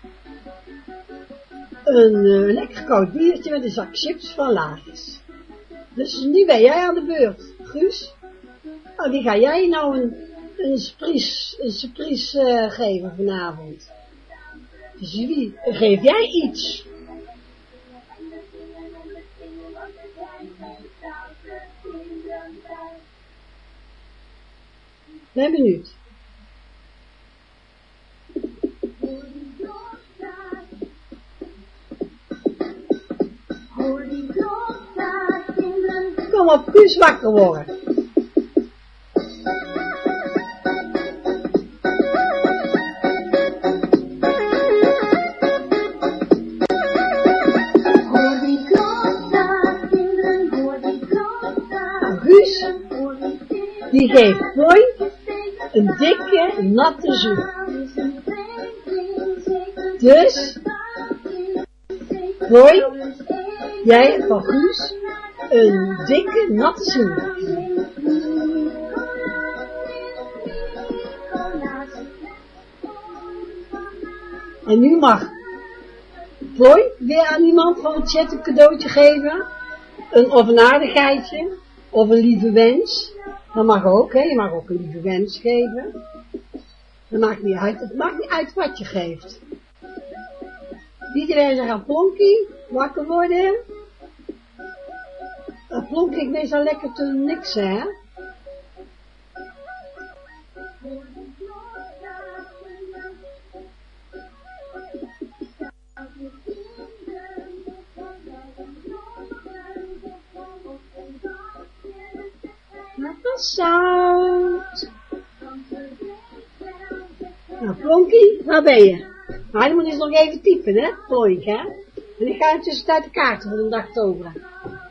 een uh, lekker koud biertje met een zak chips van Laris. Dus nu ben jij aan de beurt, Guus. Nou, die ga jij nou een, een surprise, een surprise uh, geven vanavond. Dus wie, geef jij iets? Ben benieuwd. Kom op, Guus wakker worden. die geeft Plooi een dikke, natte zoen. Dus, Plooi, jij van Guus een dikke, natte zoen. En nu mag Plooi weer aan iemand van het chat een cadeautje geven. Een, of een aardigheidje. Of een lieve wens. Dat mag ook, hè. Je mag ook een lieve wens geven. Dat maakt niet uit. Het maakt niet uit wat je geeft. Iedereen zegt aan Plonkie. Wakker worden. Uh, Plonkie, ik ben zo lekker te niks, hè. Zout. Nou, Plonkie, waar ben je? Maar je moet eens nog even typen, hè, Plonk, hè? En ik ga intussen uit de kaarten voor de dag toveren.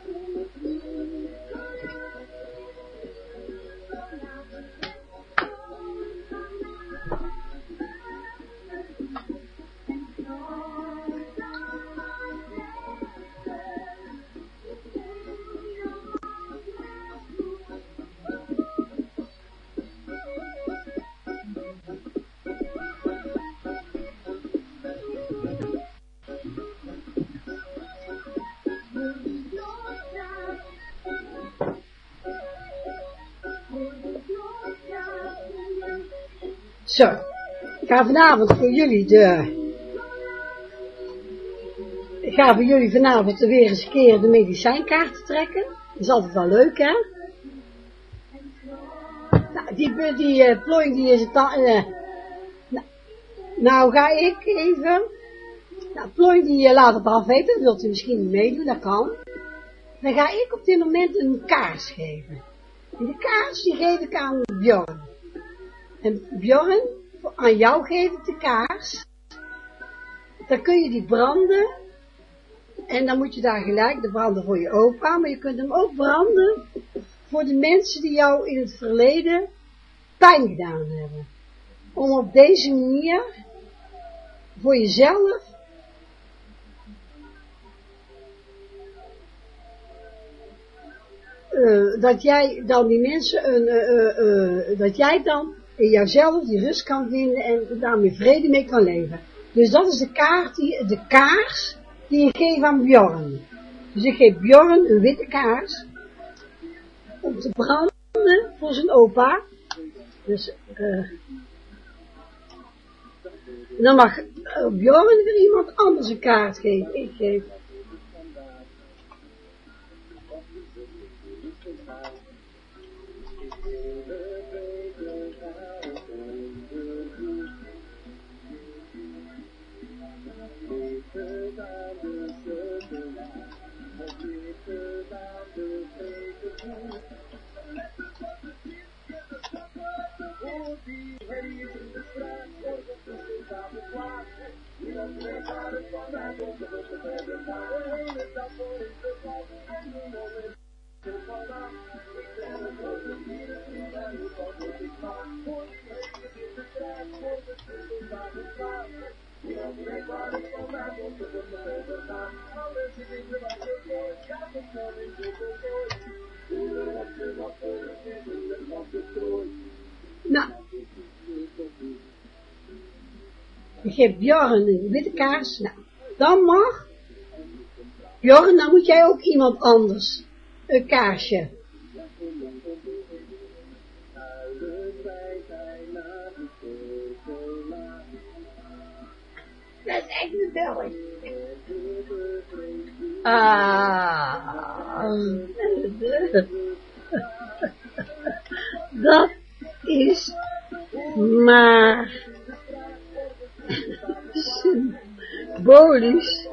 Zo, ik ga vanavond voor jullie de... Ik ga voor jullie vanavond weer eens een keer de medicijnkaarten trekken. Dat is altijd wel leuk, hè? Nou, die, die uh, Plooi, die is het dan... Uh, nou, nou ga ik even... Nou, Plooi, die uh, laat het af weten, dat wilt u misschien niet meedoen, dat kan. Dan ga ik op dit moment een kaars geven. En de kaars, die geef ik aan Bjorn. En Bjorn, aan jou geef ik de kaars. Dan kun je die branden. En dan moet je daar gelijk de branden voor je opa. Maar je kunt hem ook branden voor de mensen die jou in het verleden pijn gedaan hebben. Om op deze manier voor jezelf uh, dat jij dan die mensen, uh, uh, uh, dat jij dan in jouzelf die rust kan vinden en daarmee vrede mee kan leven. Dus dat is de, kaart die, de kaars die ik geef aan Bjorn. Dus ik geef Bjorn een witte kaars om te branden voor zijn opa. Dus uh, dan mag uh, Bjorn weer iemand anders een kaart geven. Ik geef. Nou, ik geef Bjorn een witte kaars. Nou, dan mag Bjorn, dan moet jij ook iemand anders een kaarsje. Dat is echt een belling. Ah, dat is maar symbolisch.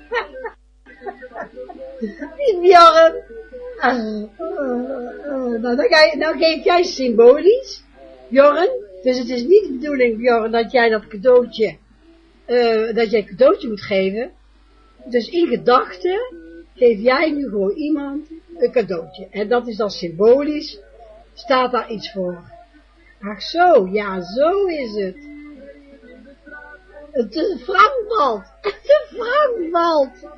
Die Bjorn, uh, uh, uh, dat Nou, dan, ga je, dan geef jij symbolisch, Bjorn. Dus het is niet de bedoeling, Bjorn, dat jij dat cadeautje, uh, dat jij een cadeautje moet geven. Dus in gedachten geef jij nu gewoon iemand een cadeautje. En dat is dan symbolisch, staat daar iets voor. Ach zo, ja, zo is het. Het is Frankvalt. Het is Frankvalt.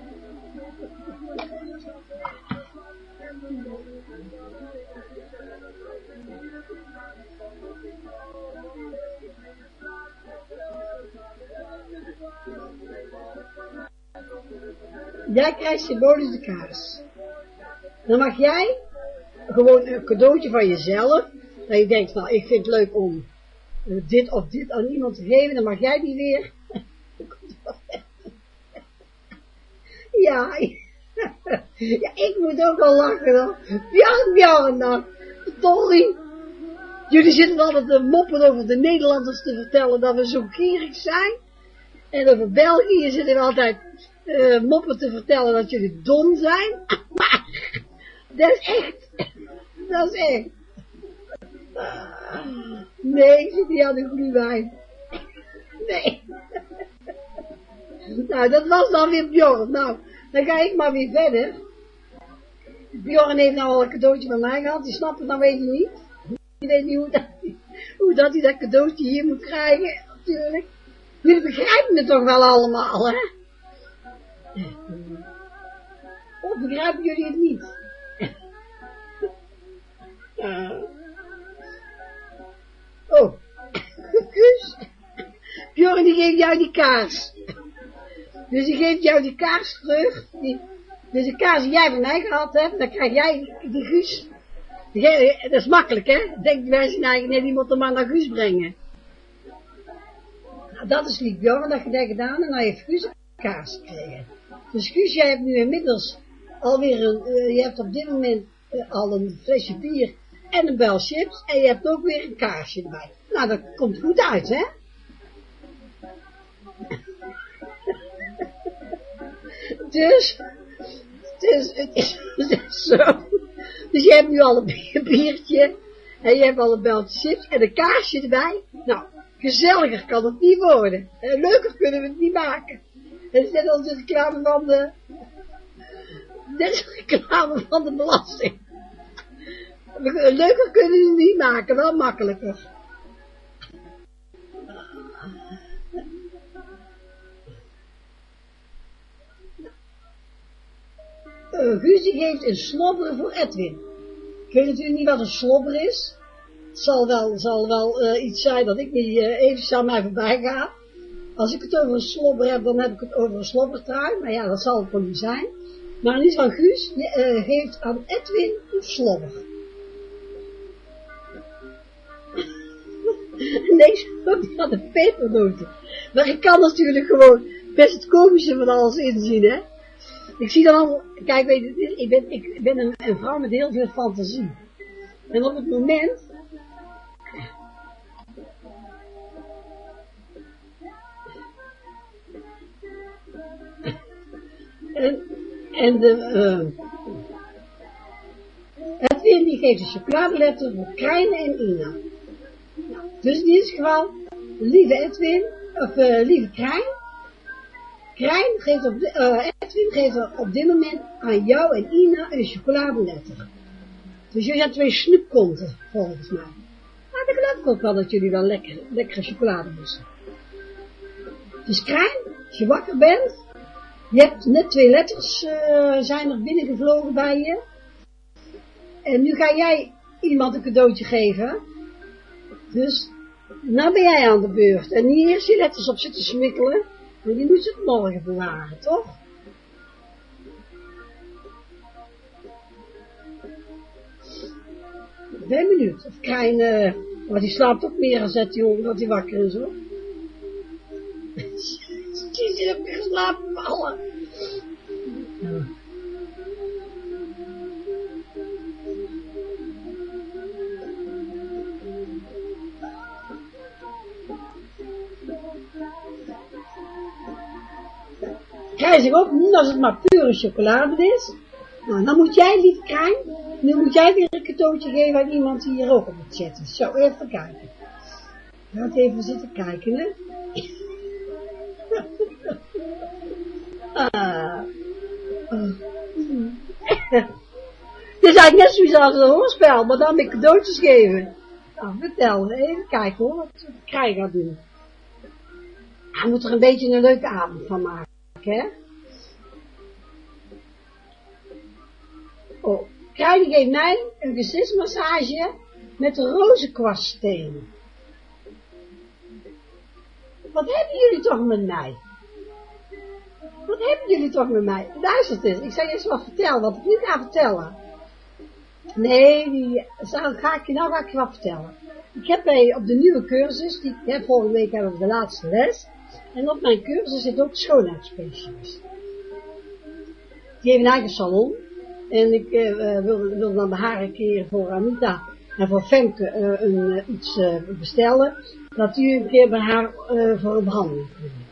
Jij krijgt symbolisch de kaars. Dan mag jij gewoon een cadeautje van jezelf, dat je denkt, nou, ik vind het leuk om dit of dit aan iemand te geven, dan mag jij die weer. Ja, ja, ik moet ook wel lachen dan. Bjorn, Bjorn dan. Sorry. Jullie zitten altijd te moppen over de Nederlanders te vertellen dat we zo gierig zijn. En over België zitten we altijd uh, moppen te vertellen dat jullie dom zijn. Maar dat is echt. Dat is echt. Nee, ik zit niet aan de glühwein. Nee. Nou, dat was dan weer Bjorn. Nou, dan ga ik maar weer verder. Bjorn heeft nou al een cadeautje van mij gehad. Die snapt het nou weet je niet. Die weet niet hoe dat, hoe dat hij dat cadeautje hier moet krijgen. Natuurlijk. Jullie begrijpen het toch wel allemaal, hè? Of begrijpen jullie het niet? Uh. Oh. Guus. Bjorn die geeft jou die kaars. Dus die geeft jou die kaars terug. Die, dus de kaars die jij van mij gehad hebt, dan krijg jij die Guus. Die, dat is makkelijk, hè? Denk mensen eigenlijk, nee, die moet hem maar naar Guus brengen. Nou, dat is lief, Bjorn, dat je dat gedaan en dan heeft Guus een kaars gekregen. Dus Guus, jij hebt nu inmiddels alweer een, uh, je hebt op dit moment uh, al een flesje bier en een bel chips en je hebt ook weer een kaarsje erbij. Nou, dat komt goed uit, hè? Dus, dus het is, het is zo. Dus je hebt nu al een biertje en je hebt al een beltje chips en een kaarsje erbij. Nou, gezelliger kan het niet worden. En leuker kunnen we het niet maken. Het is net als de reclame van de, net als de reclame van de belasting. Leuker kunnen we het niet maken, wel makkelijker. Uh, Guus geeft een slobber voor Edwin. Ik weet natuurlijk niet wat een slobber is. Het zal wel, zal wel uh, iets zijn dat ik niet uh, even aan mij voorbij ga. Als ik het over een slobber heb, dan heb ik het over een slobbertrui. Maar ja, dat zal het wel niet zijn. Maar in ieder geval, Guus uh, geeft aan Edwin een slobber. Nee, ook niet aan de pepernoten. Maar ik kan natuurlijk gewoon best het komische van alles inzien, hè. Ik zie dan al, kijk, weet je, ik ben, ik ben een, een vrouw met heel veel fantasie. En op het moment, en, en de, uh, Edwin die geeft een chocoladeletter voor Krijn en Ina. Nou, dus in dit geval, lieve Edwin, of uh, lieve Krijn, Krijn geeft op, uh, Edwin geeft op dit moment aan jou en Ina een chocoladeletter. Dus jullie hebben twee snoepkonten, volgens mij. Maar ik geloof ook wel dat jullie wel lekker, lekkere chocolade moesten. Dus Krijn, als je wakker bent, je hebt net twee letters uh, zijn er binnengevlogen bij je. En nu ga jij iemand een cadeautje geven. Dus, nou ben jij aan de beurt. En niet eerst je letters op zitten smikkelen. Maar die moet ze het morgen bewaren, toch? Ik ben benieuwd. Of Krijn, uh, maar die slaapt ook meer dan zet die jongen dat hij wakker is, hoor. Die zit ook weer geslapen vallen. Ja. Krijn zegt ook, als het maar pure chocolade is, nou, dan moet jij, lieve Krijn, nu moet jij weer een cadeautje geven aan iemand die hier ook op het chat is. Zo, even kijken. Laat even zitten kijken, hè. ah. uh. Het is eigenlijk net zoiets als een hoorspel, maar dan met cadeautjes geven. Nou, vertel, even kijken hoor, wat Krij gaat doen. Hij moet er een beetje een leuke avond van maken, hè. Oh, Krij geeft mij een gezichtsmassage met een rozenkwarststeen. Wat hebben jullie toch met mij? Wat hebben jullie toch met mij? Luister eens, ik zal je eens wat vertellen, wat ik niet ga vertellen. Nee, die, ga ik, nou ga ik je wat vertellen. Ik heb bij, op de nieuwe cursus, die, hè, volgende week hebben we de laatste les. En op mijn cursus zit ook schoonheidsspecialist. Die heeft een eigen salon. En ik uh, wilde, wilde dan bij haar een keer voor Anita en voor Femke uh, een, uh, iets uh, bestellen. Dat u een keer bij haar uh, voor een behandeling kunt doen.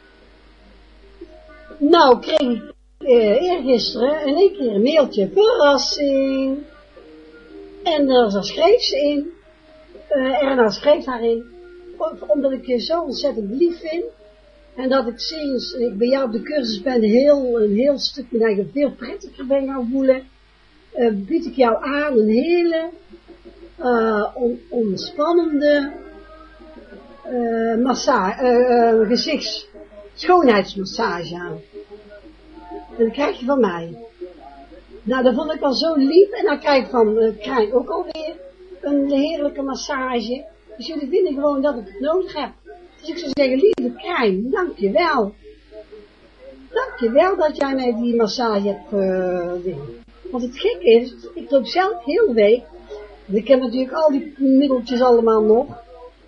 Nou, kreeg ik uh, eergisteren in één keer een mailtje, verrassing. En uh, daar schreef ze in, uh, Erna schreef daarin, omdat ik je zo ontzettend lief vind. En dat ik sinds ik bij jou op de cursus ben heel, een heel stuk me eigen veel prettiger ben gaan voelen. Uh, bied ik jou aan een hele uh, on, ontspannende uh, massage, uh, uh, gezichts, schoonheidsmassage aan. En dat krijg je van mij. Nou, dat vond ik al zo lief. En dan krijg ik van uh, Krijn ook alweer een heerlijke massage. Dus jullie vinden gewoon dat ik het nodig heb. Dus ik zou zeggen, lieve Krijn, dank je wel. Dank je wel dat jij mij die massage hebt uh, Want het gekke is, ik loop zelf heel de week. Ik heb natuurlijk al die middeltjes allemaal nog.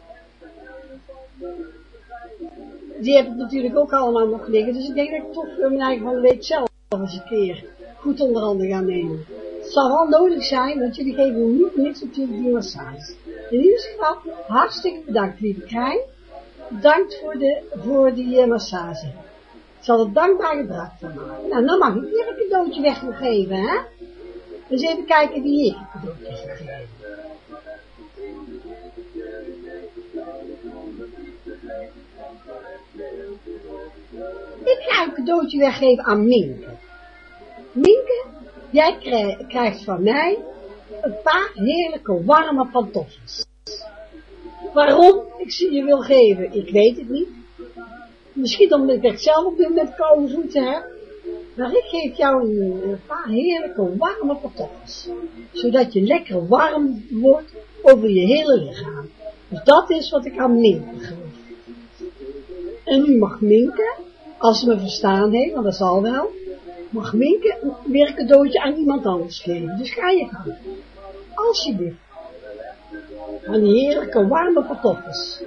Die heb ik natuurlijk ook allemaal nog liggen. Dus ik denk dat ik toch mijn eigen van de week zelf eens een keer goed onder handen ga nemen. Het zal wel nodig zijn, want jullie geven me niet niks natuurlijk die massage. In ieder geval, hartstikke bedankt, lieve Krijn. Bedankt voor, de, voor die uh, massage. Ik zal er dankbaar gebruik van maken. Nou, dan mag ik weer een cadeautje weggeven, hè? Dus even kijken wie ik een cadeautje ga geven. Ik ga een cadeautje weggeven aan Minke. Minke, jij krijg, krijgt van mij een paar heerlijke warme pantoffels. Waarom ik ze je wil geven, ik weet het niet. Misschien omdat ik het zelf op dit moment koude voeten heb. Maar ik geef jou een, een paar heerlijke warme pantoffels. Zodat je lekker warm wordt over je hele lichaam. Dus dat is wat ik aan Minke geef. En nu mag Minke, als ze me verstaan heeft, want dat zal wel, mag Minke weer een cadeautje aan iemand anders geven. Dus ga je gang. Alsjeblieft. Aan die heerlijke warme pantoffels.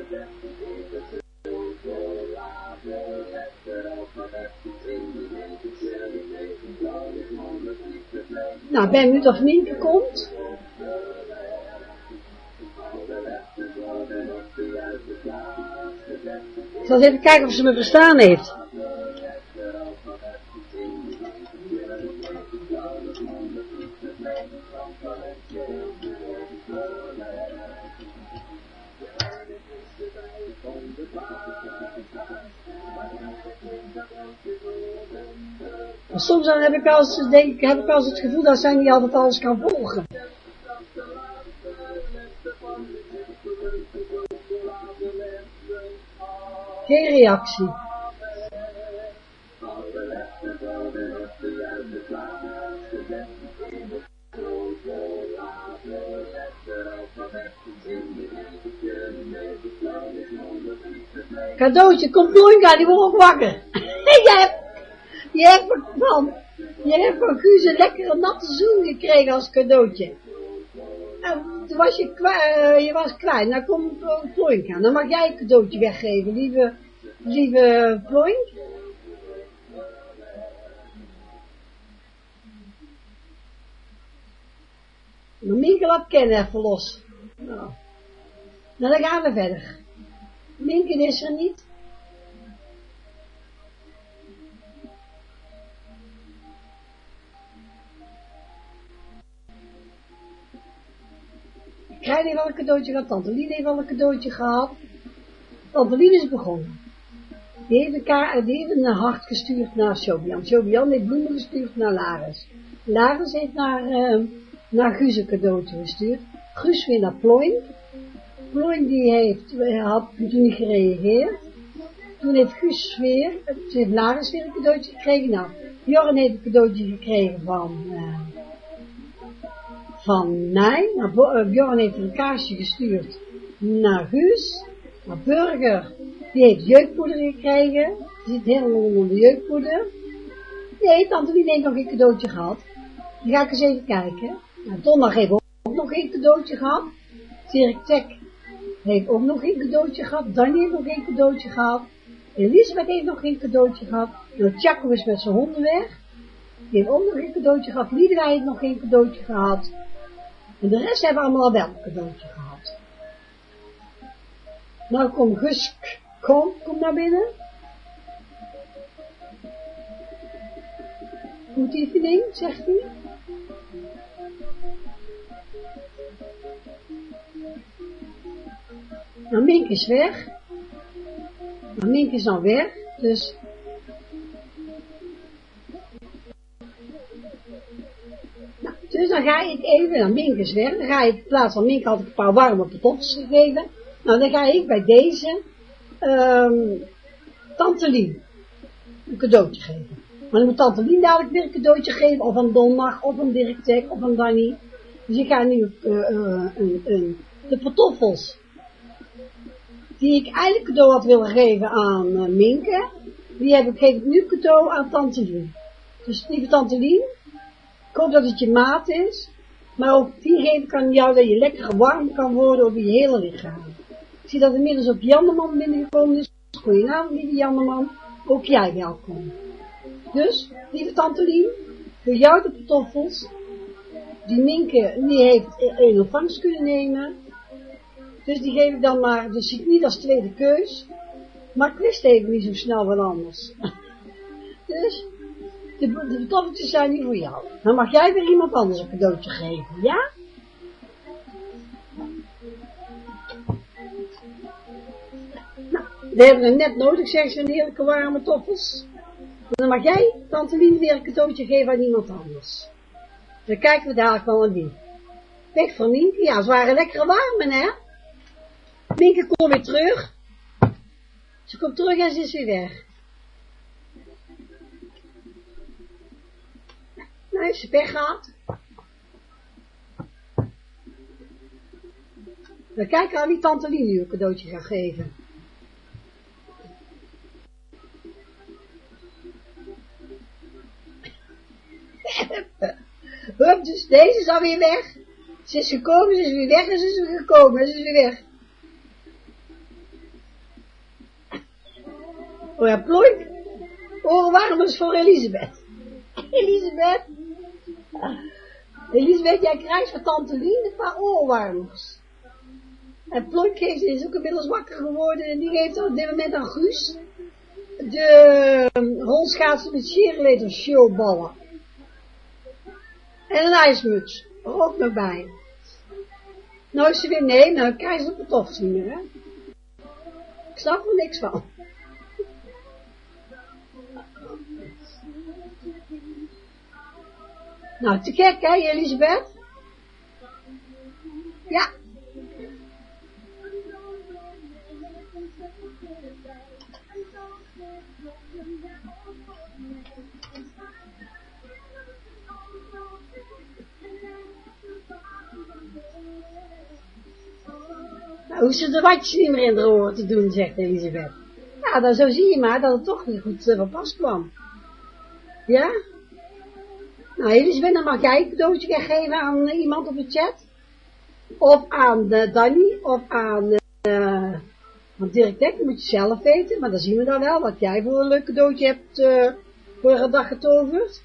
Nou, ben benieuwd of Minke komt. Ik zal eens even kijken of ze me verstaan heeft. Maar soms dan heb ik als, denk ik, heb ik als het gevoel dat zij niet altijd alles kan volgen. Geen reactie. Cadeautje, kom Ploinka, die wordt ook wakker. Jij hebt, je hebt van, je hebt van Guus een lekkere natte zoen gekregen als cadeautje. En toen was je kwijt, je was kwijt. Nou kom Ploinka, dan mag jij een cadeautje weggeven, lieve, lieve Ploink. Maar Minke laat kennen even los. Nou, nou dan gaan we verder. Minke is er niet. Krijn heeft al een cadeautje gehad, Tante Lien heeft al een cadeautje gehad. Tante Lien is begonnen. Die heeft, elkaar, die heeft een hart gestuurd naar Sjobian. Sjobian heeft bloemen gestuurd naar Laris. Laris heeft naar, uh, naar Guus een cadeautje gestuurd. Guus weer naar Ploin. Ploin die heeft, had toen niet gereageerd. Toen heeft Guus weer, toen heeft Laris weer een cadeautje gekregen. Nou, Bjorn heeft een cadeautje gekregen van, uh, van Nijn. Nou, uh, Bjorn heeft een kaarsje gestuurd naar Guus. Nou, Burger, die heeft jeukpoeder gekregen. Die zit helemaal onder de jeukpoeder. Nee, Tante Lien heeft nog geen cadeautje gehad. Die ga ik eens even kijken. Nou, Donderdag heeft ook nog geen cadeautje gehad. Dirk Tek heeft ook nog geen cadeautje gehad. Danny heeft nog geen cadeautje gehad. Elisabeth heeft nog geen cadeautje gehad. Nou, Tjako is met zijn honden weg. Die heeft ook nog geen cadeautje gehad. Liedewij heeft nog geen cadeautje gehad. En de rest hebben allemaal al wel een cadeautje gehad. Nou, kom Gusk. Kom, kom naar binnen. Goed evening, zegt hij. Nou, Mink is weg. Nou, Mink is al weg, dus... Nou, dus dan ga ik even, nou, Mink is weg, dan ga ik, in plaats van Mink had ik een paar warme patatjes gegeven. Nou, dan ga ik bij deze, um, Tante Lien een cadeautje geven. Maar dan moet Tante Lien dadelijk weer een cadeautje geven, of aan Dondag, of aan Dirk Tek, of aan Danny. Dus ik ga nu uh, uh, uh, uh, de patoffels, die ik eigenlijk cadeau had willen geven aan uh, Minke, die heb ik, geef ik nu cadeau aan Tante Lien. Dus lieve Tante Lien, ik hoop dat het je maat is, maar ook die geef ik aan jou, dat je lekker warm kan worden over je hele lichaam. Ik zie dat inmiddels ook Janneman binnengekomen is. Goedenavond, lieve Janneman, ook jij welkom. Dus, lieve Tante Lien, voor jou de patoffels, die Minke, die heeft in ontvangst kunnen nemen. Dus die geef ik dan maar, dus ik niet als tweede keus. Maar ik wist even niet zo snel wat anders. Dus, de, de pantoffeltjes zijn niet voor jou. Dan mag jij weer iemand anders een cadeautje geven, ja? Nou, die hebben we net nodig, zeggen ze, een heerlijke warme toffels. Dan mag jij, Tante Lien, weer een cadeautje geven aan iemand anders. Dan kijken we dadelijk wel aan die. Weg van Minke, ja, ze waren lekkere warmen, hè? Minke komt weer terug. Ze komt terug en ze is weer weg. Nou, heeft ze pech gehad. Dan kijken we aan wie Tante Lien nu een cadeautje gaat geven. Hup, dus deze is alweer weg. Ze is gekomen, ze is weer weg en ze is weer gekomen en ze is weer weg. Oh ja, Ploink. Oorwarmers voor Elisabeth. Elisabeth. Elisabeth, jij krijgt van Tante Lien een paar oorwarmers. En Ploink heeft, is ook inmiddels wakker geworden en die geeft op dit moment aan Guus de um, rolschaatsen met cheerleader showballen. En een ijsmuts. Er ook nog bij. Nou is ze weer, nee, nou krijgen ze de patoffels niet meer, hè. Ik snap er niks van. Nou, te gek, hè, Elisabeth? Ja. Nou, hoe ze de watjes niet meer in de oren te doen, zegt Elisabeth. Ja, dan zo zie je maar dat het toch niet goed uh, van pas kwam. Ja? Nou, Elisabeth, dan mag jij een cadeautje gaan geven aan uh, iemand op de chat. Of aan uh, Danny, of aan uh, want Dirk Tek, moet je zelf weten. Maar dan zien we dan wel wat jij voor een leuk cadeautje hebt uh, voor een dag getoverd.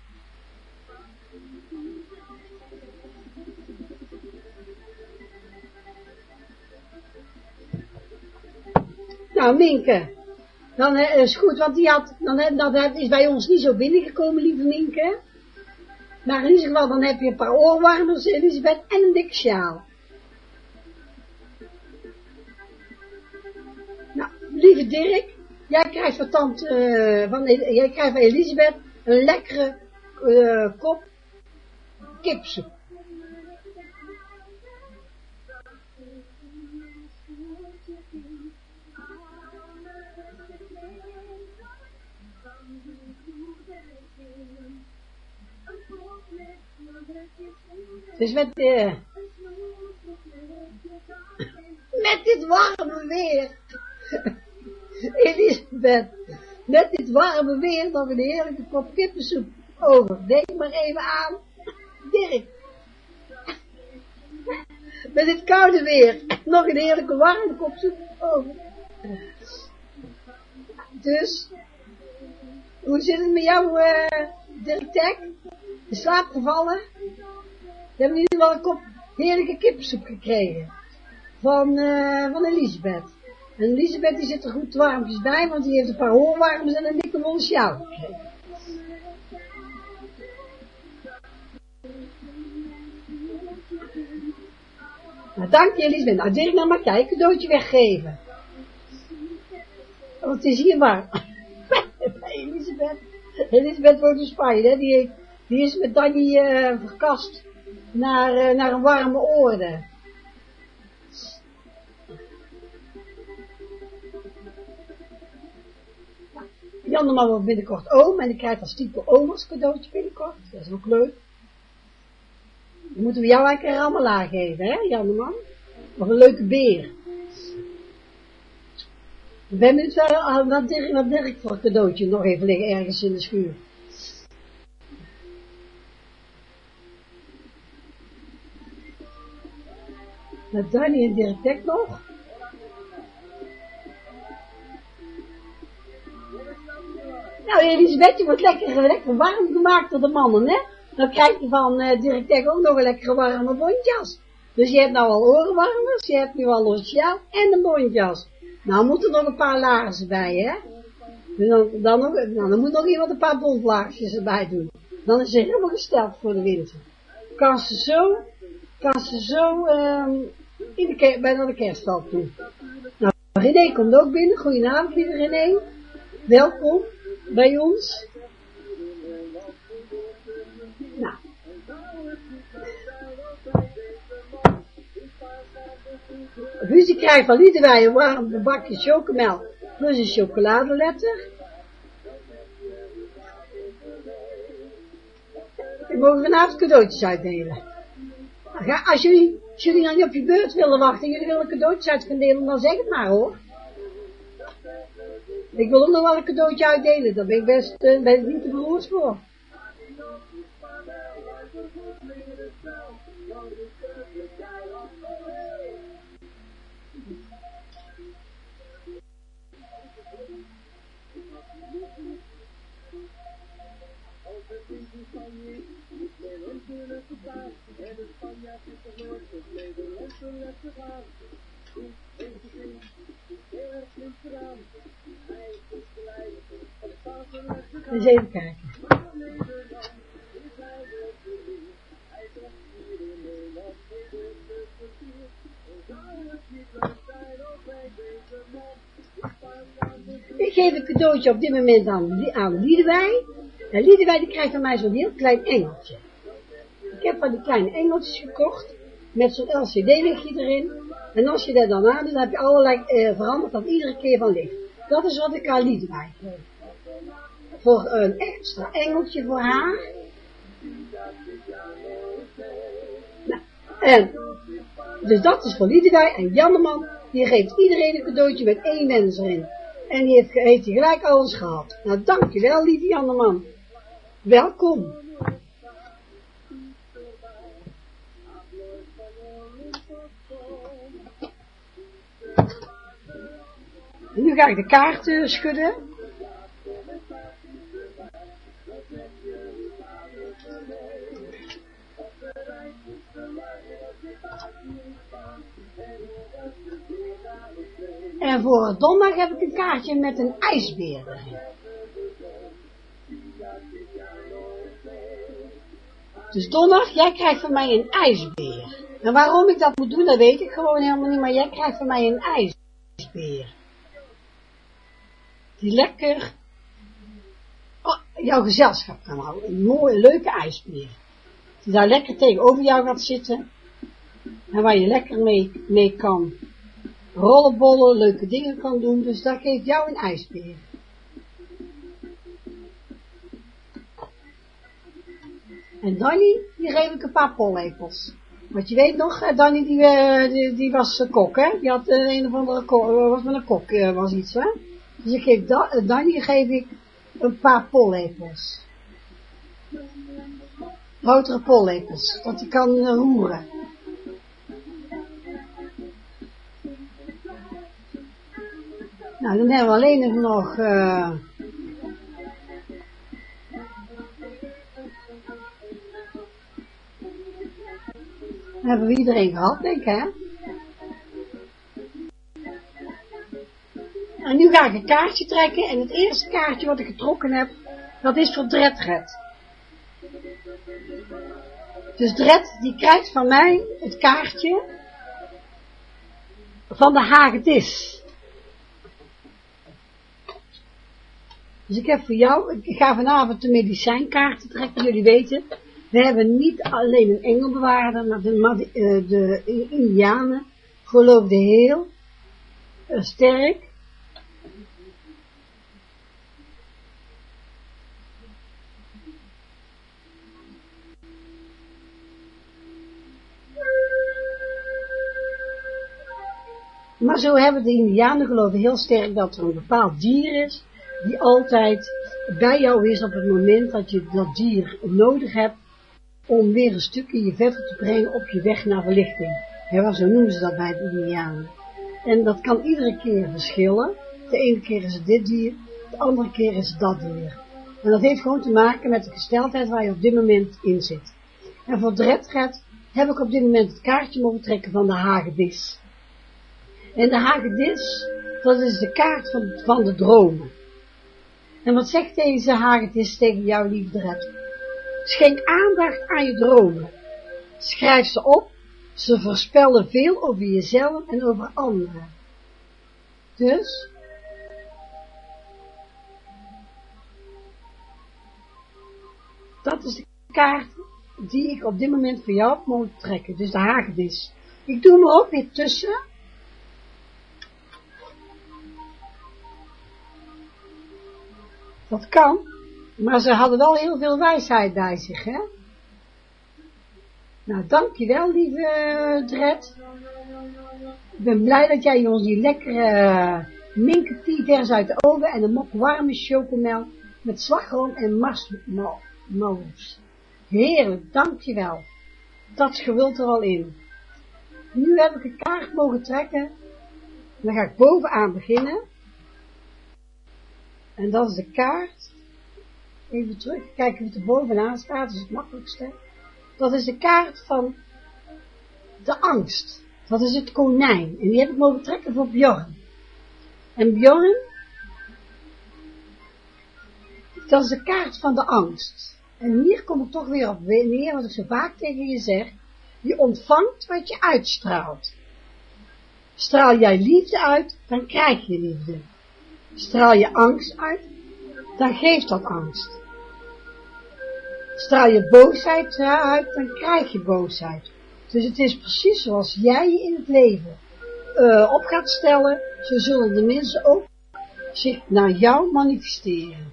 Nou, Minke, dan uh, is goed, want die had, dan, dat is bij ons niet zo binnengekomen, lieve Minke. Maar in ieder geval, dan heb je een paar oorwarmers, Elisabeth, en een dikke sjaal. lieve Dirk, jij krijgt van tante, uh, van, jij krijgt van Elisabeth een lekkere uh, kop kipsoep. Dus met, uh, met dit warme weer, Elisabeth, met dit warme weer nog een heerlijke kop kippensoep over. Denk maar even aan, Dirk. Met dit koude weer, nog een heerlijke warme kop soep over. Dus, hoe zit het met jou, uh, Dirk Tek? In slaap gevallen? We hebben nu wel een kop heerlijke kippensoep gekregen. Van, uh, van Elisabeth. En Elisabeth die zit er goed warmpjes bij, want die heeft een paar oorwarmers en een dikke wollen sjaal gekregen. Nou, dank je Elisabeth. Nou, Dirk, nou maar kijk, een cadeautje weggeven. Want het is hier warm. Bij Elisabeth. Elisabeth woont in Spanje, hè. Die, die is met Danny uh, verkast naar, uh, naar een warme oorde. Janneman wordt binnenkort oom en die krijgt als type oom als cadeautje binnenkort. Dat is ook leuk. Dan moeten we jou eigenlijk een rammelaar geven, hè, Janneman? Of een leuke beer. We hebben het wel wat Dirk, wat Dirk voor een cadeautje nog even liggen ergens in de schuur. Met Danny en Dirk Tek nog. Nou, Elisabeth, je wordt lekker, lekker warm gemaakt door de mannen, hè? Dan krijg je van uh, Dirk Tek ook nog een lekkere warme bontjas. Dus je hebt nou al oorwarmers, je hebt nu al een sjaal en een bontjas. Nou moeten er nog een paar laarzen bij, hè? En dan, dan, nog, nou, dan moet nog iemand een paar bontlaarsjes erbij doen. Dan is ze helemaal gesteld voor de winter. Kan ze zo, kan ze zo um, in de ker- bij naar de kerststal toe. Nou, René komt ook binnen. Goedenavond, lieve René. Welkom bij ons. Nou. Ruzie krijgt van Liedewij een warm bakje chocomel plus een chocoladeletter. We mogen vanavond cadeautjes uitdelen. Als jullie, als jullie dan niet op je beurt willen wachten en jullie willen cadeautjes uit gaan delen, dan zeg het maar hoor. Ik wil ook nog wel een cadeautje uitdelen, daar ben ik best uh, ben ik niet te beroerd voor. Eens even kijken. Ik geef een cadeautje op dit moment aan, aan Liedewij. En Liedewij die krijgt van mij zo'n heel klein engeltje. Ik heb van die kleine engeltjes gekocht. Met zo'n L C D-lichtje erin. En als je dat dan aan doet, dan heb je allerlei eh, veranderd dan iedere keer van licht. Dat is wat ik aan Liedewij geef. Voor een extra engeltje voor haar. Nou, en, dus dat is voor Liedewij. En Janneman, die geeft iedereen een cadeautje met één mens erin. En die heeft, heeft hij gelijk alles gehad. Nou, dankjewel, lieve Janneman. Welkom. En nu ga ik de kaarten schudden. En voor donderdag heb ik een kaartje met een ijsbeer erin. Dus donderdag, jij krijgt van mij een ijsbeer. En waarom ik dat moet doen, dat weet ik gewoon helemaal niet, maar jij krijgt van mij een ijsbeer. die lekker oh, jouw gezelschap kan houden. Een mooie, leuke ijsbeer. Die daar lekker tegenover jou gaat zitten. En waar je lekker mee, mee kan rollenbollen, leuke dingen kan doen. Dus dat geeft jou een ijsbeer. En Danny, die geef ik een paar pollepels. Want je weet nog, Danny die, die, die was uh, kok, hè? Die had uh, een of andere kok, uh, was met een kok, uh, was iets, hè? Dus ik geef da uh, Danny geef ik een paar pollepels. Grotere pollepels, dat hij kan uh, roeren. Nou, dan hebben we alleen nog... Uh, hebben we iedereen gehad, denk ik, hè? En nu ga ik een kaartje trekken. En het eerste kaartje wat ik getrokken heb, dat is voor Dredred. Dus Dred, die krijgt van mij het kaartje van de hagedis. Dus ik heb voor jou, ik ga vanavond de medicijnkaarten trekken, jullie weten. We hebben niet alleen een engelbewaarder, maar de, uh, de Indianen geloofden heel uh, sterk. Maar zo hebben de Indianen geloven heel sterk dat er een bepaald dier is, die altijd bij jou is op het moment dat je dat dier nodig hebt, om weer een stukje je verder te brengen op je weg naar verlichting. Ja, zo noemen ze dat bij de Indianen. En dat kan iedere keer verschillen. De ene keer is het dit dier, de andere keer is het dat dier. En dat heeft gewoon te maken met de gesteldheid waar je op dit moment in zit. En voor Dredred heb ik op dit moment het kaartje mogen trekken van de hagedis. En de hagedis, dat is de kaart van, van de dromen. En wat zegt deze hagedis tegen jou, lieve Dred? Schenk aandacht aan je dromen. Schrijf ze op. Ze voorspellen veel over jezelf en over anderen. Dus, dat is de kaart die ik op dit moment voor jou heb mogen trekken. Dus de hagedis. Ik doe hem er ook weer tussen. Dat kan. Maar ze hadden wel heel veel wijsheid bij zich, hè. Nou, dankjewel, lieve Dred. Ik ben blij dat jij ons die lekkere uh, minkertie vers uit de oven en een mok warme chocomelk met slagroom en marshmallows. Heerlijk, dankjewel. Dat gewild er al in. Nu heb ik een kaart mogen trekken. Dan ga ik bovenaan beginnen. En dat is de kaart. Even terug, kijken wat er bovenaan staat, dat is het makkelijkste. Dat is de kaart van de angst. Dat is het konijn. En die heb ik mogen trekken voor Bjorn. En Bjorn, dat is de kaart van de angst. En hier kom ik toch weer op neer, wat ik zo vaak tegen je zeg. Je ontvangt wat je uitstraalt. Straal jij liefde uit, dan krijg je liefde. Straal je angst uit, dan geeft dat angst. Straal je boosheid uit, dan krijg je boosheid. Dus het is precies zoals jij je in het leven uh, op gaat stellen, zo zullen de mensen ook zich naar jou manifesteren.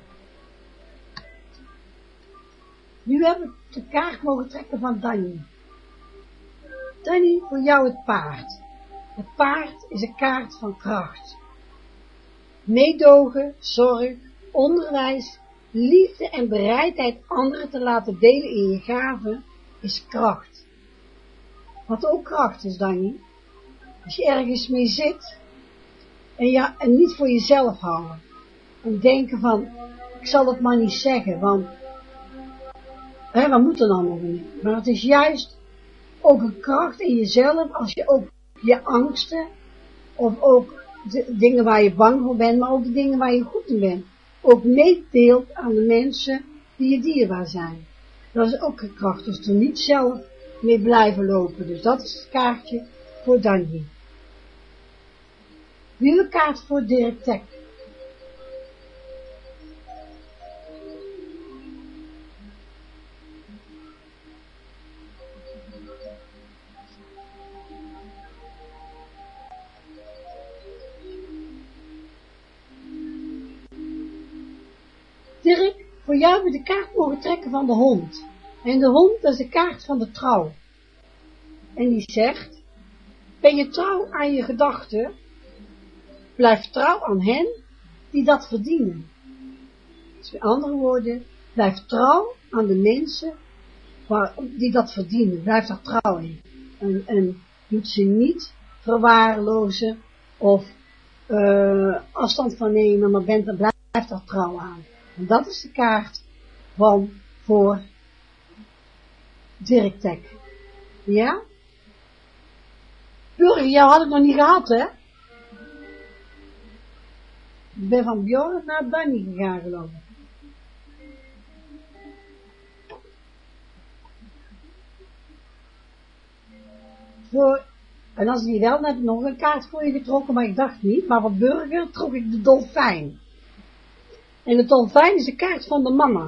Nu heb ik de kaart mogen trekken van Danny. Danny, voor jou het paard. Het paard is een kaart van kracht. Meedogen, zorg, onderwijs, liefde en bereidheid anderen te laten delen in je gaven is kracht. Wat ook kracht is, Danny. Als je ergens mee zit en, ja, en niet voor jezelf houden. En denken van, ik zal het maar niet zeggen, want hè, wat moet er dan nog niet? Maar het is juist ook een kracht in jezelf als je ook je angsten of ook de dingen waar je bang voor bent, maar ook de dingen waar je goed in bent, ook meedeelt aan de mensen die je dierbaar zijn. Dat is ook een kracht, dus er niet zelf mee blijven lopen. Dus dat is het kaartje voor Danny. Nu een kaart voor Dirk Tek. Voor jou heb je de kaart mogen trekken van de hond. En de hond, dat is de kaart van de trouw. En die zegt, ben je trouw aan je gedachten, blijf trouw aan hen die dat verdienen. Dus met andere woorden, blijf trouw aan de mensen waar, die dat verdienen. Blijf daar trouw in. En, en doet ze niet verwaarlozen of uh, afstand van nemen, maar bent er, blijf daar trouw aan. En dat is de kaart van voor Dirk Tek. Ja? Burger, jou had ik nog niet gehad, hè? Ik ben van Bjorn naar Danny gegaan, geloof ik. Voor, en als die wel, dan heb ik nog een kaart voor je getrokken, maar ik dacht niet. Maar voor Burger trok ik de dolfijn. En de dolfijn is de kaart van de mama.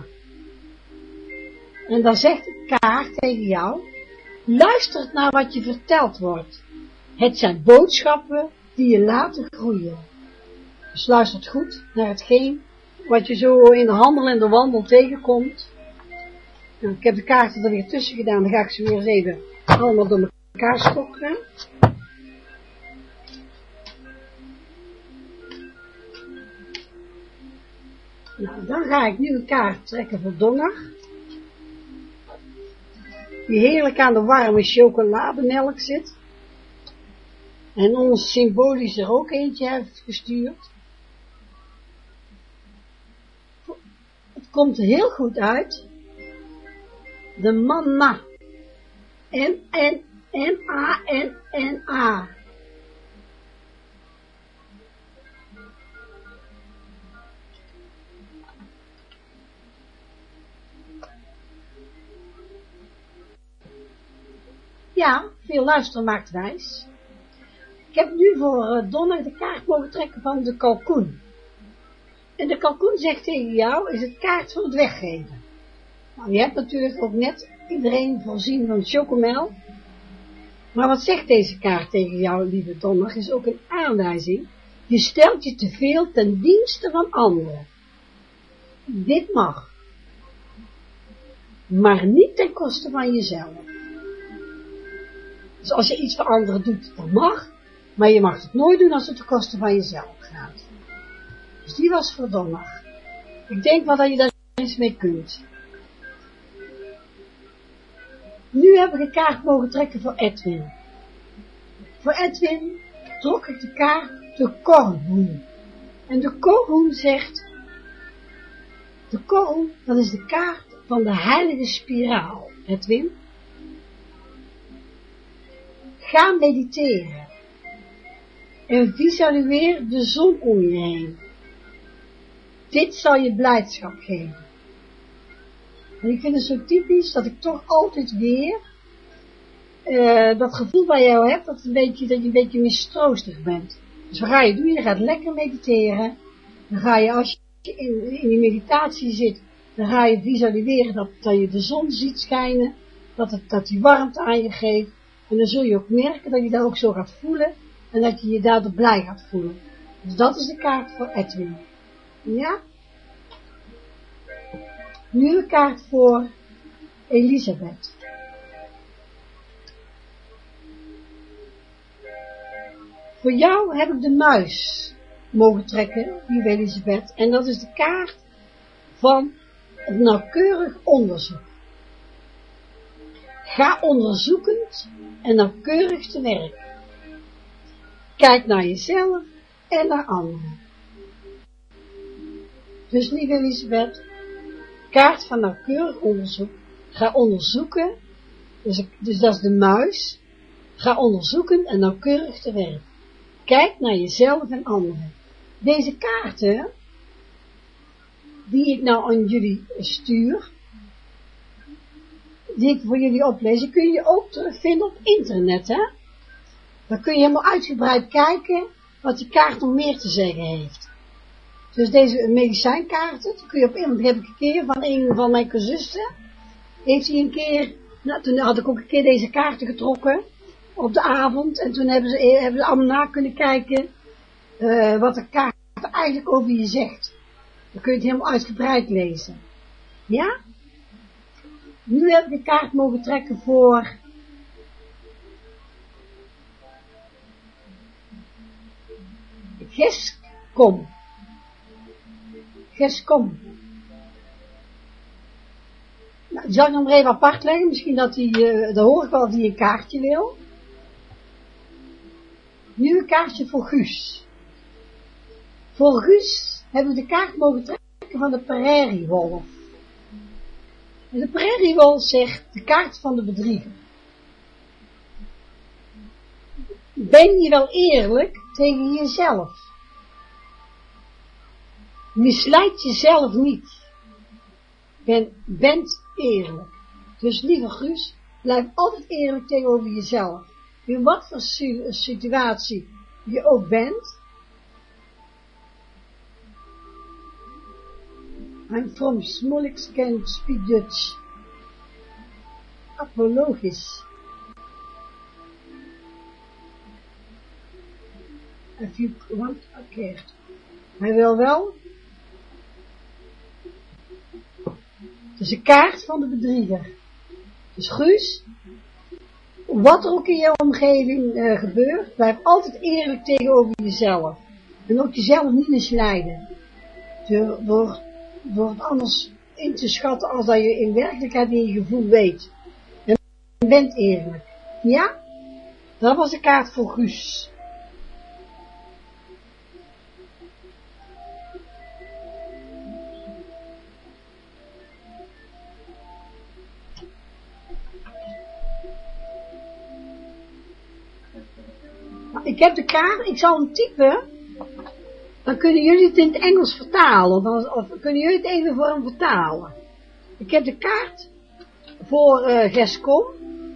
En dan zegt de kaart tegen jou, luister naar wat je verteld wordt. Het zijn boodschappen die je laten groeien. Dus luister goed naar hetgeen wat je zo in de handel en de wandel tegenkomt. Nou, ik heb de kaarten er weer tussen gedaan, dan ga ik ze weer eens even allemaal door elkaar stokken. Nou, dan ga ik nu een kaart trekken voor Donner. Die heerlijk aan de warme chocolademelk zit. En ons symbolisch er ook eentje heeft gestuurd. Het komt heel goed uit. De manna. N, N, N, A, N, N, A. Ja, veel luisteren maakt wijs. Ik heb nu voor uh, Donner de kaart mogen trekken van de kalkoen. En de kalkoen zegt tegen jou, is het kaart van het weggeven. Nou, je hebt natuurlijk ook net iedereen voorzien van chocomel. Maar wat zegt deze kaart tegen jou, lieve Donner, is ook een aanwijzing. Je stelt je te veel ten dienste van anderen. Dit mag. Maar niet ten koste van jezelf. Dus als je iets voor anderen doet, dat mag. Maar je mag het nooit doen als het ten koste van jezelf gaat. Dus die was voor Donner. Ik denk wel dat je daar eens mee kunt. Nu heb ik een kaart mogen trekken voor Edwin. Voor Edwin trok ik de kaart de korhoen. En de korhoen zegt, de korhoen, dat is de kaart van de heilige spiraal. Edwin, ga mediteren en visualiseer de zon om je heen. Dit zal je blijdschap geven. En ik vind het zo typisch dat ik toch altijd weer uh, dat gevoel bij jou heb, dat, een beetje, dat je een beetje mistroostig bent. Dus wat ga je doen? Je gaat lekker mediteren. Dan ga je, als je in, in die meditatie zit, dan ga je visualiseren dat, dat je de zon ziet schijnen, dat, het, dat die warmte aan je geeft. En dan zul je ook merken dat je dat ook zo gaat voelen en dat je je daardoor blij gaat voelen. Dus dat is de kaart voor Edwin. Ja? Nu een kaart voor Elisabeth. Voor jou heb ik de muis mogen trekken, lieve Elisabeth. En dat is de kaart van het nauwkeurig onderzoek. Ga onderzoekend en nauwkeurig te werk. Kijk naar jezelf en naar anderen. Dus lieve Elisabeth, kaart van nauwkeurig onderzoek. Ga onderzoeken, dus, dus dat is de muis. Ga onderzoeken en nauwkeurig te werk. Kijk naar jezelf en anderen. Deze kaarten, die ik nou aan jullie stuur, die ik voor jullie oplezen, kun je ook terugvinden op internet, hè. Dan kun je helemaal uitgebreid kijken wat die kaart nog meer te zeggen heeft. Dus deze medicijnkaarten, die kun je op internet, die heb ik een keer van een van mijn cursussen, heeft hij een keer, nou toen had ik ook een keer deze kaarten getrokken, op de avond, en toen hebben ze, hebben ze allemaal na kunnen kijken, uh, wat de kaart eigenlijk over je zegt. Dan kun je het helemaal uitgebreid lezen. Ja? Nu heb ik de kaart mogen trekken voor Gescom. Gescom. Nou, die zal ik nog maar even apart leggen. Misschien dat hij, uh, dan hoor ik wel dat hij een kaartje wil. Nu een kaartje voor Guus. Voor Guus hebben we de kaart mogen trekken van de prairiewolf. En de prairiewolf zegt, de kaart van de bedrieger. Ben je wel eerlijk tegen jezelf? Misleid jezelf niet. Ben, bent eerlijk. Dus lieve Guus, blijf altijd eerlijk tegenover jezelf. In wat voor situatie je ook bent. I'm from Smolensk, can speak Dutch. Apologisch. If you want, oké. Hij wil wel. Dus de kaart van de bedrieger. Dus Guus, wat er ook in jouw omgeving uh, gebeurt, blijf altijd eerlijk tegenover jezelf. En ook jezelf niet misleiden. Door, door, door het anders in te schatten als dat je in werkelijkheid in je gevoel weet. En je bent eerlijk. Ja? Dat was de kaart voor Guus. Ik heb de kaart, ik zal hem typen, dan kunnen jullie het in het Engels vertalen, of, of kunnen jullie het even voor hem vertalen. Ik heb de kaart voor uh, Gescom.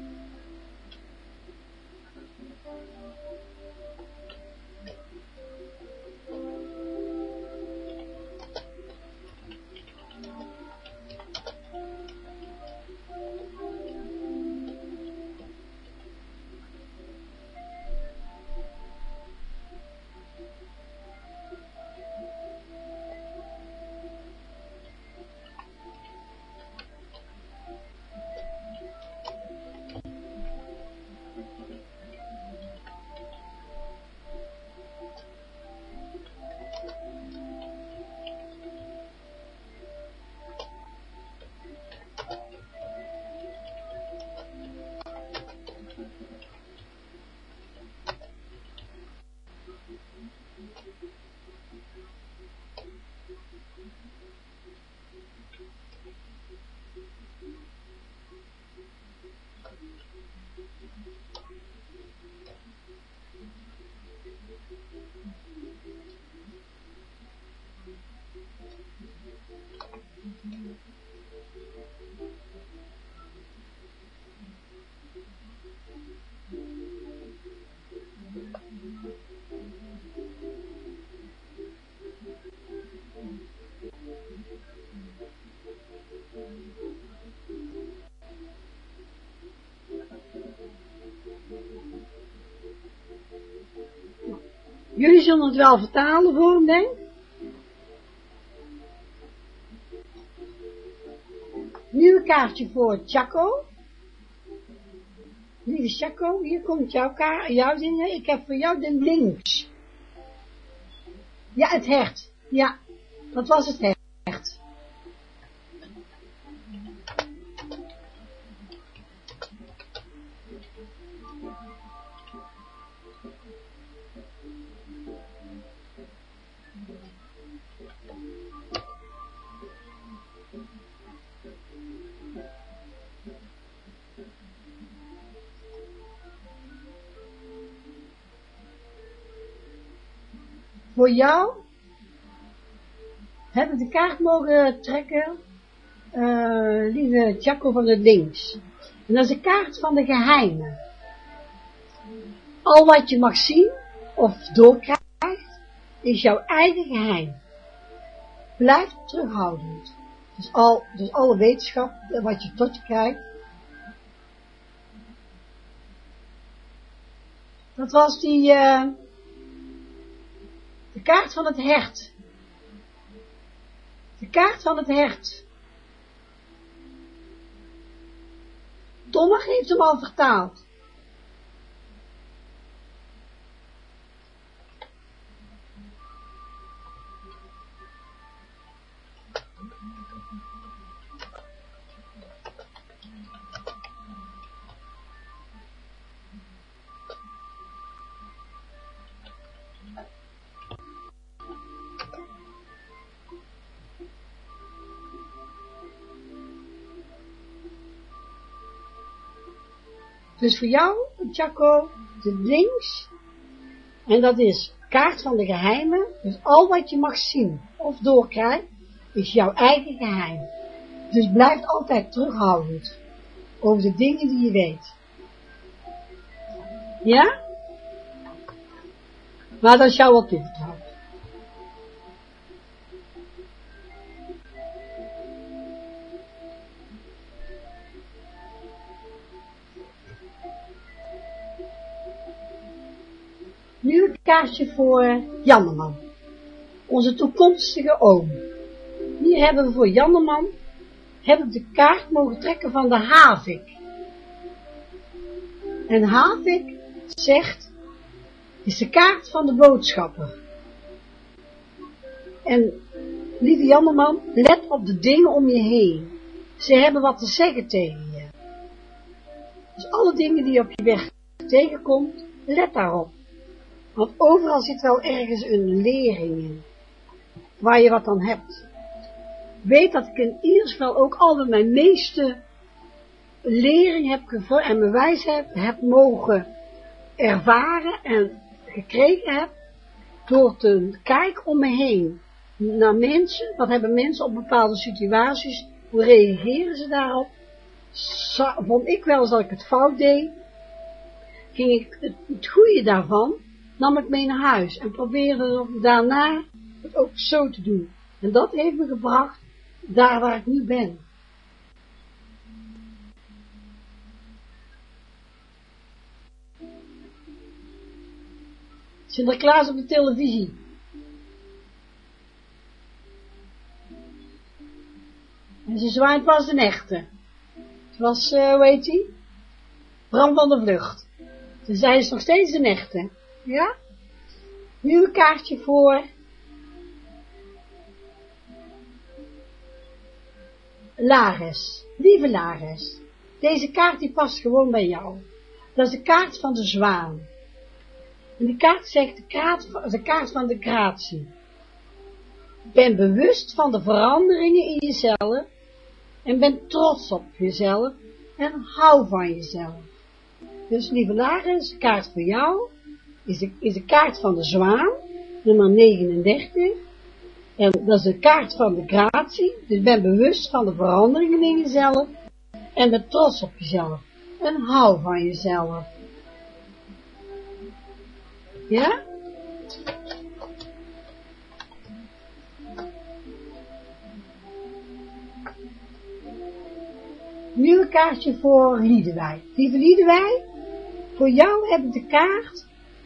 Jullie zullen het wel vertalen voor hem, denk ik. Nieuw kaartje voor Chaco. Lieve Chaco, hier komt jouw kaart, jouw dingen. Ik heb voor jou de links. Ja, het hert. Ja, dat was het hert. Voor jou heb ik de kaart mogen trekken, uh, lieve Chaco van het links. En dat is de kaart van de geheimen. Al wat je mag zien of doorkrijgt, is jouw eigen geheim. Blijf terughoudend. Dus, al, dus alle wetenschap wat je tot je krijgt. Dat was die... Uh, De kaart van het hert. De kaart van het hert. Tommig heeft hem al vertaald. Dus voor jou, Jaco, de links, en dat is kaart van de geheimen, dus al wat je mag zien of doorkrijgt, is jouw eigen geheim. Dus blijf altijd terughoudend over de dingen die je weet. Ja? Maar dat is jou wel toevertrouwd. Nu een kaartje voor Janneman, onze toekomstige oom. Hier hebben we voor Janneman, heb ik de kaart mogen trekken van de havik. En havik zegt, is de kaart van de boodschapper. En lieve Janneman, let op de dingen om je heen. Ze hebben wat te zeggen tegen je. Dus alle dingen die je op je weg tegenkomt, let daarop. Want overal zit wel ergens een lering in, waar je wat aan hebt. Weet dat ik in ieder geval ook al mijn meeste lering heb gevoerd en mijn wijsheid heb mogen ervaren en gekregen heb, door te kijken om me heen, naar mensen, wat hebben mensen op bepaalde situaties, hoe reageren ze daarop, vond ik wel eens dat ik het fout deed, ging ik het, het goede daarvan, nam ik mee naar huis en probeerde daarna het ook zo te doen. En dat heeft me gebracht daar waar ik nu ben. Sinterklaas op de televisie. En ze zwaait was een echte. Het was, uh, hoe heet die? Bram van der Vlucht. Dus zij is nog steeds een echte. Ja? Nu een kaartje voor Lares. Lieve Lares. Deze kaart die past gewoon bij jou. Dat is de kaart van de zwaan. En die kaart zegt de kaart, de kaart van de gratie. Ben bewust van de veranderingen in jezelf en ben trots op jezelf en hou van jezelf. Dus lieve Lares, de kaart voor jou is de, is de kaart van de zwaan, nummer negenendertig. En dat is de kaart van de gratie, dus ben bewust van de veranderingen in jezelf en ben trots op jezelf en hou van jezelf. Ja? Nu een kaartje voor Liedewij. Lieve Liedewij, voor jou heb ik de kaart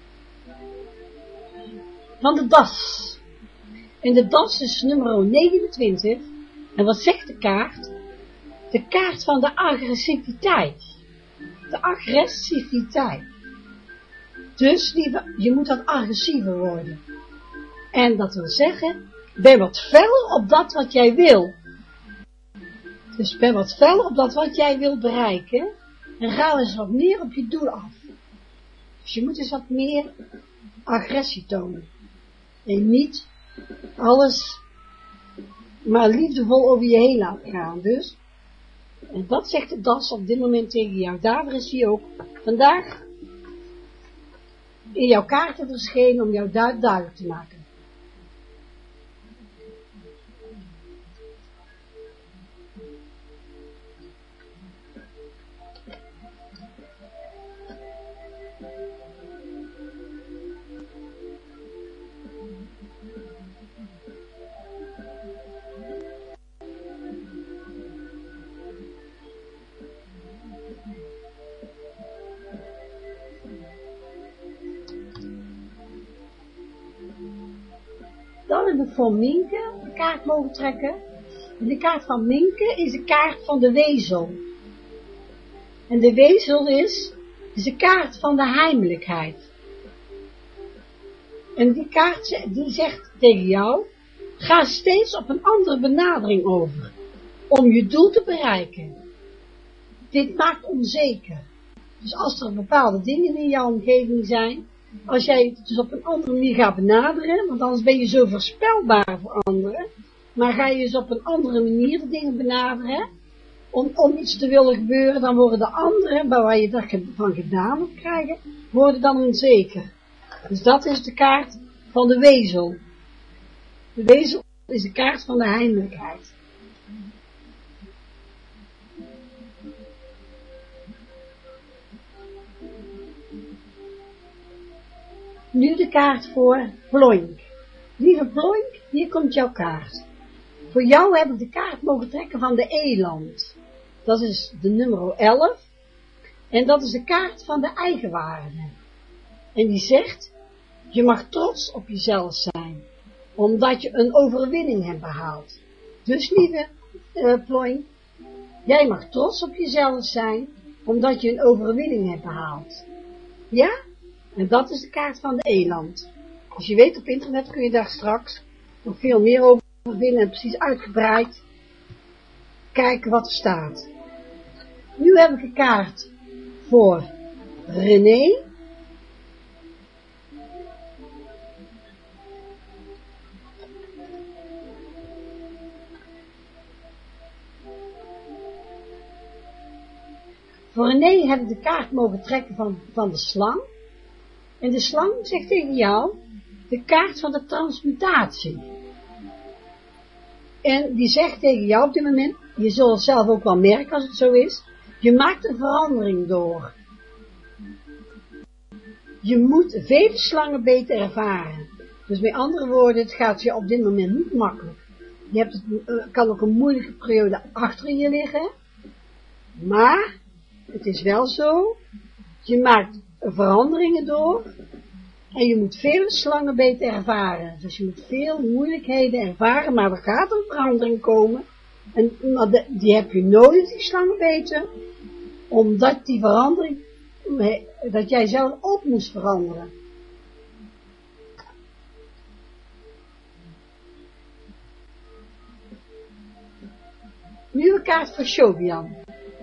van de das. En de das is nummer negenentwintig. En wat zegt de kaart? De kaart van de agressiviteit. De agressiviteit. Dus lieve, je moet wat agressiever worden. En dat wil zeggen, ben wat feller op dat wat jij wil. Dus ben wat feller op dat wat jij wil bereiken. En ga eens wat meer op je doel af. Dus je moet eens wat meer agressie tonen. En niet alles maar liefdevol over je heen laten gaan. Dus, en dat zegt de das op dit moment tegen jou. Daarvoor is hij ook vandaag in jouw kaarten verschenen om jou duidelijk te maken. Dan heb ik voor Minke de kaart mogen trekken. En de kaart van Minke is de kaart van de wezel. En de wezel is, is de kaart van de heimelijkheid. En die kaart die zegt tegen jou, ga steeds op een andere benadering over, om je doel te bereiken. Dit maakt onzeker. Dus als er bepaalde dingen in jouw omgeving zijn, als jij het dus op een andere manier gaat benaderen, want anders ben je zo voorspelbaar voor anderen, maar ga je dus op een andere manier de dingen benaderen, om, om iets te willen gebeuren, dan worden de anderen, waar je dat van gedaan moet krijgen, worden dan onzeker. Dus dat is de kaart van de wezel. De wezel is de kaart van de heimelijkheid. Nu de kaart voor Ploink. Lieve Ploink, hier komt jouw kaart. Voor jou heb ik de kaart mogen trekken van de eland. Dat is de nummer elf. En dat is de kaart van de eigenwaarde. En die zegt, je mag trots op jezelf zijn, omdat je een overwinning hebt behaald. Dus lieve uh, Ploink, jij mag trots op jezelf zijn, omdat je een overwinning hebt behaald. Ja? En dat is de kaart van de eland. Als je weet, op internet kun je daar straks nog veel meer over vinden en precies uitgebreid kijken wat er staat. Nu heb ik een kaart voor René. Voor René heb ik de kaart mogen trekken van, van de slang. En de slang zegt tegen jou de kaart van de transmutatie. En die zegt tegen jou op dit moment, je zult het zelf ook wel merken als het zo is, je maakt een verandering door. Je moet vele slangen beter ervaren. Dus met andere woorden, het gaat je op dit moment niet makkelijk. Je hebt het, uh, kan ook een moeilijke periode achter je liggen, maar het is wel zo, je maakt veranderingen door en je moet vele slangen beter ervaren. Dus je moet veel moeilijkheden ervaren, maar er gaat een verandering komen en maar de, die heb je nodig, die slangen beter, omdat die verandering, dat jij zelf ook moest veranderen. Nieuwe kaart voor Shobian.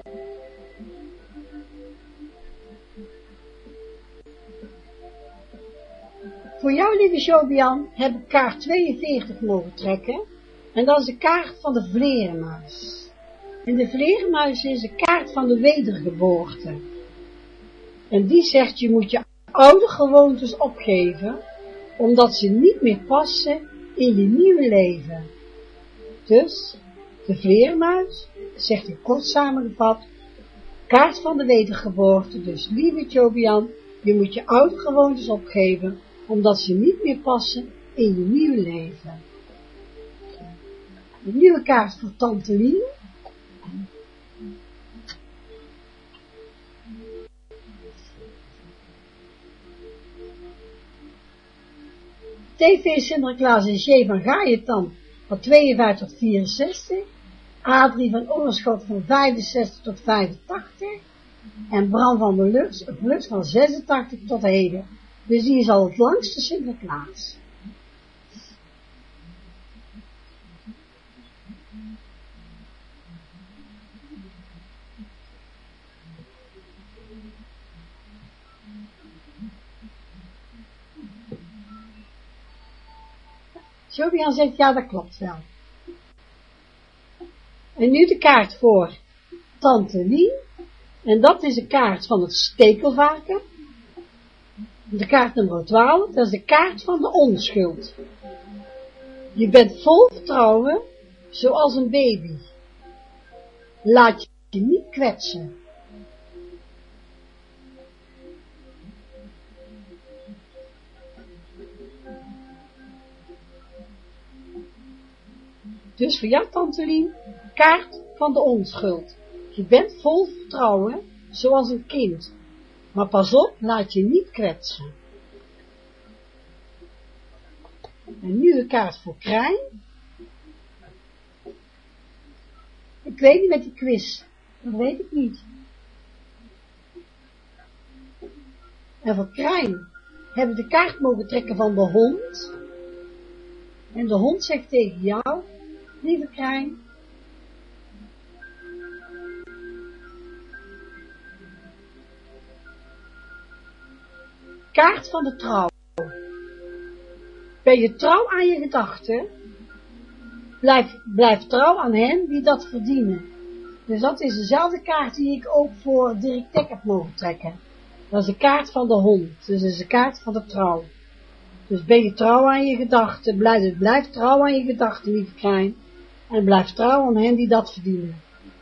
Voor jou, lieve Shobian, heb ik kaart tweeënveertig mogen trekken. En dat is de kaart van de vleermuis. En de vleermuis is de kaart van de wedergeboorte. En die zegt, je moet je oude gewoontes opgeven, omdat ze niet meer passen in je nieuwe leven. Dus, de vleermuis, zegt ik kort samengevat, kaart van de wedergeboorte. Dus, lieve Shobian, je moet je oude gewoontes opgeven, omdat ze niet meer passen in je nieuwe leven. De nieuwe kaart voor Tante Lien. T V Sinterklaas en J van Gaietan van tweeënvijftig tot vierenzestig. Adrie van Oorschot van vijfenzestig tot vijfentachtig. En Bram van der Lux, Lux van zesentachtig tot heden. Dus die is al het langste Sinterklaas. Shobian zegt, ja, dat klopt wel. En nu de kaart voor Tante Lien. En dat is de kaart van het stekelvarken. De kaart nummer twaalf, dat is de kaart van de onschuld. Je bent vol vertrouwen, zoals een baby. Laat je niet kwetsen. Dus voor jou, Tante Lien, kaart van de onschuld. Je bent vol vertrouwen, zoals een kind. Maar pas op, laat je niet kwetsen. En nu een kaart voor Krijn. Ik weet niet met die quiz. Dat weet ik niet. En voor Krijn hebben we de kaart mogen trekken van de hond. En de hond zegt tegen jou, lieve Krijn, kaart van de trouw. Ben je trouw aan je gedachten? Blijf, blijf trouw aan hen die dat verdienen. Dus dat is dezelfde kaart die ik ook voor Dirk Tek heb mogen trekken. Dat is de kaart van de hond. Dus dat is de kaart van de trouw. Dus ben je trouw aan je gedachten, blijf, blijf trouw aan je gedachten, lieve Krijn. En blijf trouw aan hen die dat verdienen.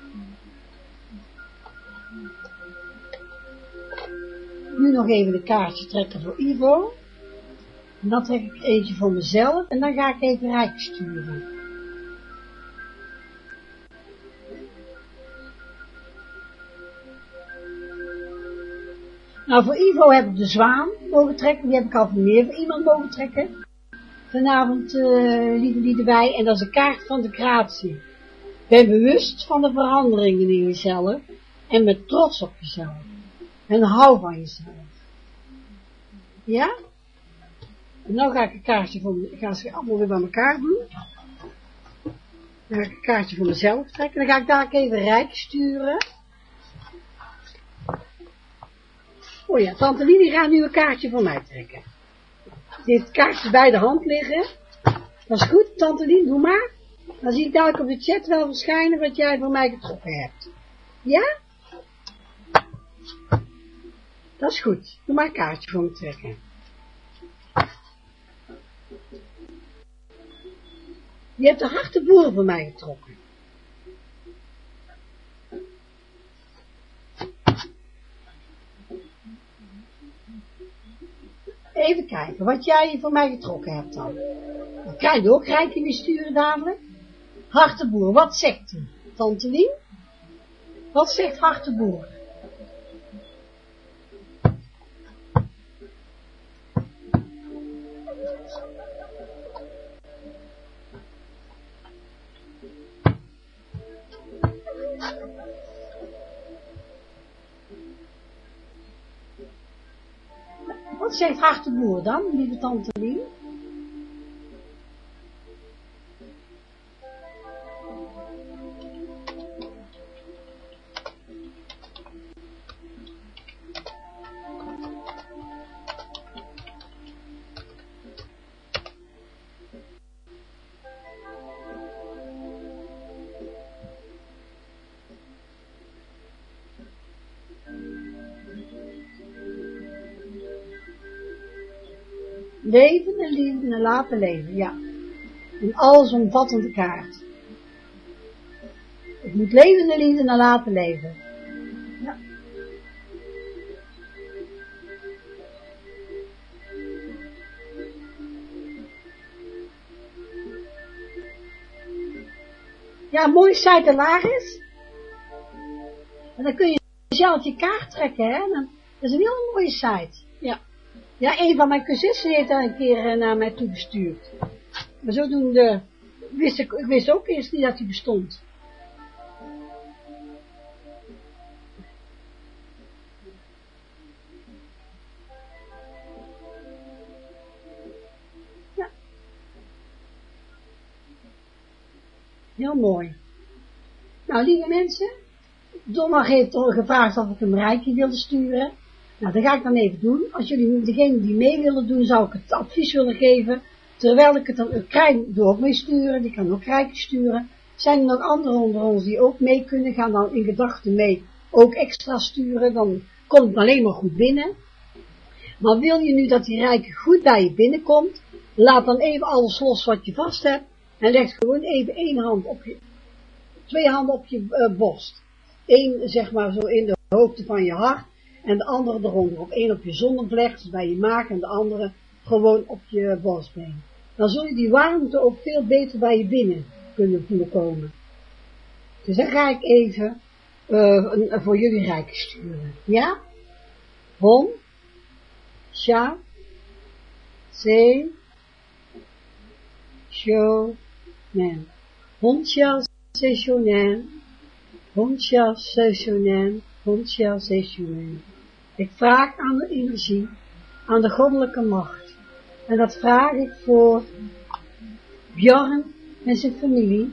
Nu nog even een kaartje trekken voor Ivo. En dan trek ik eentje voor mezelf en dan ga ik even rijk sturen. Nou, voor Ivo heb ik de zwaan mogen trekken. Die heb ik al voor meer voor iemand mogen trekken. Vanavond, uh, lieve Liedewij. En dat is de kaart van de gratie. Ben bewust van de veranderingen in jezelf. En met trots op jezelf. En hou van jezelf. Ja? En nou ga ik een kaartje voor me, ik ga ze allemaal weer bij elkaar doen. Dan ga ik een kaartje voor mezelf trekken. Dan ga ik daar even rijk sturen. Oh ja, tante Lili gaat nu een kaartje voor mij trekken. Die heeft het kaartje bij de hand liggen. Dat is goed, tante Lili, doe maar. Dan zie ik dadelijk op de chat wel verschijnen wat jij voor mij getrokken hebt. Ja? Dat is goed. Doe maar een kaartje voor me trekken. Je hebt de harteboer voor mij getrokken. Even kijken wat jij voor mij getrokken hebt dan. Dan krijg je ook rijk in die sturen dadelijk. Harteboer, wat zegt hij? Tante Lien? Wat zegt Harteboer? Wat zegt Harteboer dan, lieve tante Lien? Leven en liefde en laten leven, ja. Een allesomvattende kaart. Ik moet leven en liefde en laten leven. Ja. Ja, mooi site Laris. En dan kun je zelf je kaart trekken, hè. Dan, dat is een heel mooie site. Ja. Ja, een van mijn cursisten heeft daar een keer naar mij toegestuurd. Maar zodoende wist ik, ik wist ook eerst niet dat hij bestond. Ja. Heel mooi. Nou, lieve mensen, Donna heeft gevraagd of ik hem rijkje wilde sturen. Nou, dat ga ik dan even doen. Als jullie, degene die mee willen doen, zou ik het advies willen geven. Terwijl ik het dan, Krijn doe ook mee sturen, die kan ook rijkje sturen. Zijn er nog anderen onder ons die ook mee kunnen, gaan dan in gedachten mee ook extra sturen. Dan komt het alleen maar goed binnen. Maar wil je nu dat die rijke goed bij je binnenkomt, laat dan even alles los wat je vast hebt. En leg gewoon even één hand op je, twee handen op je uh, borst. Eén zeg maar zo in de hoogte van je hart. En de andere eronder, op één op je zonnevlecht, dus bij je maag, en de andere gewoon op je borstbeen. Dan zul je die warmte ook veel beter bij je binnen kunnen voelen komen. Dus dan ga ik even uh, voor jullie rijk sturen. Ja? Hon, Sha, Se, Sho, Nen. Hon, Sha, Se, Sho, Nen. Hon, Sha, Se, Sho, Nen. Hon, Sha, Se, Sho, Nen. Ik vraag aan de energie, aan de goddelijke macht. En dat vraag ik voor Bjorn en zijn familie,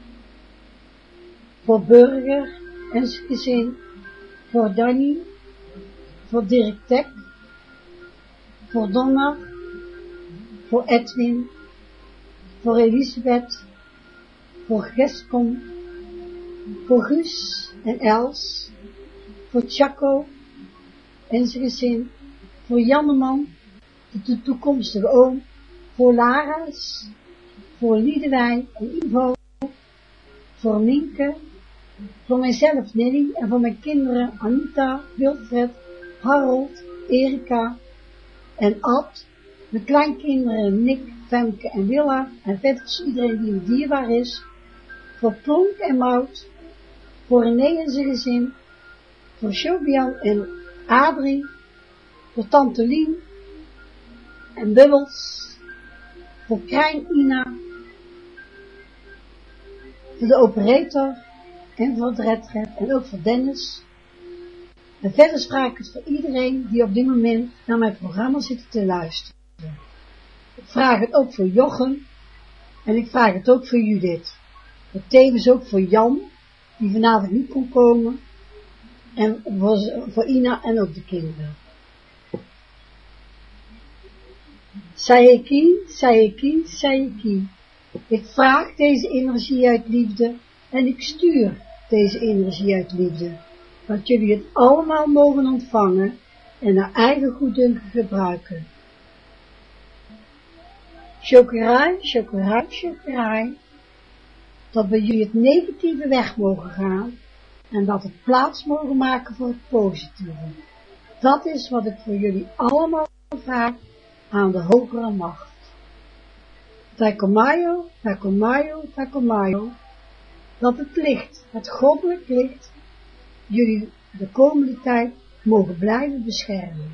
voor Burger en zijn gezin, voor Danny, voor Dirk Tek, voor Donna, voor Edwin, voor Elisabeth, voor Gescom, voor Guus en Els, voor Chaco en zijn gezin, voor Janneman, de toekomstige oom, voor Lara's, voor Liedewij en Ivo, voor Nienke, voor mijzelf Nelly en voor mijn kinderen Anita, Wilfred, Harold, Erika en Ad, mijn kleinkinderen Nick, Femke en Willa en verder is iedereen die me dierbaar is, voor Plonk en Mout, voor René en zijn gezin, voor Shobian en Adrie, voor Tante Lien en Bubbles, voor Krijn Ina, voor de operator en voor het redred en ook voor Dennis. En verder spraak ik het voor iedereen die op dit moment naar mijn programma zit te luisteren. Ik vraag het ook voor Jochem en ik vraag het ook voor Judith. Maar tevens ook voor Jan, die vanavond niet kon komen. En voor, voor Ina en ook de kinderen. Sayeki, Sayeki, Sayeki. Ik vraag deze energie uit liefde en ik stuur deze energie uit liefde. Dat jullie het allemaal mogen ontvangen en naar eigen goeddunken gebruiken. Chokerai, chokerai, chokerai. Dat bij jullie het negatieve weg mogen gaan en dat het plaats mogen maken voor het positieve. Dat is wat ik voor jullie allemaal vraag aan de hogere macht. Takomayo, takomayo, takomayo. Dat het licht, het goddelijk licht, jullie de komende tijd mogen blijven beschermen.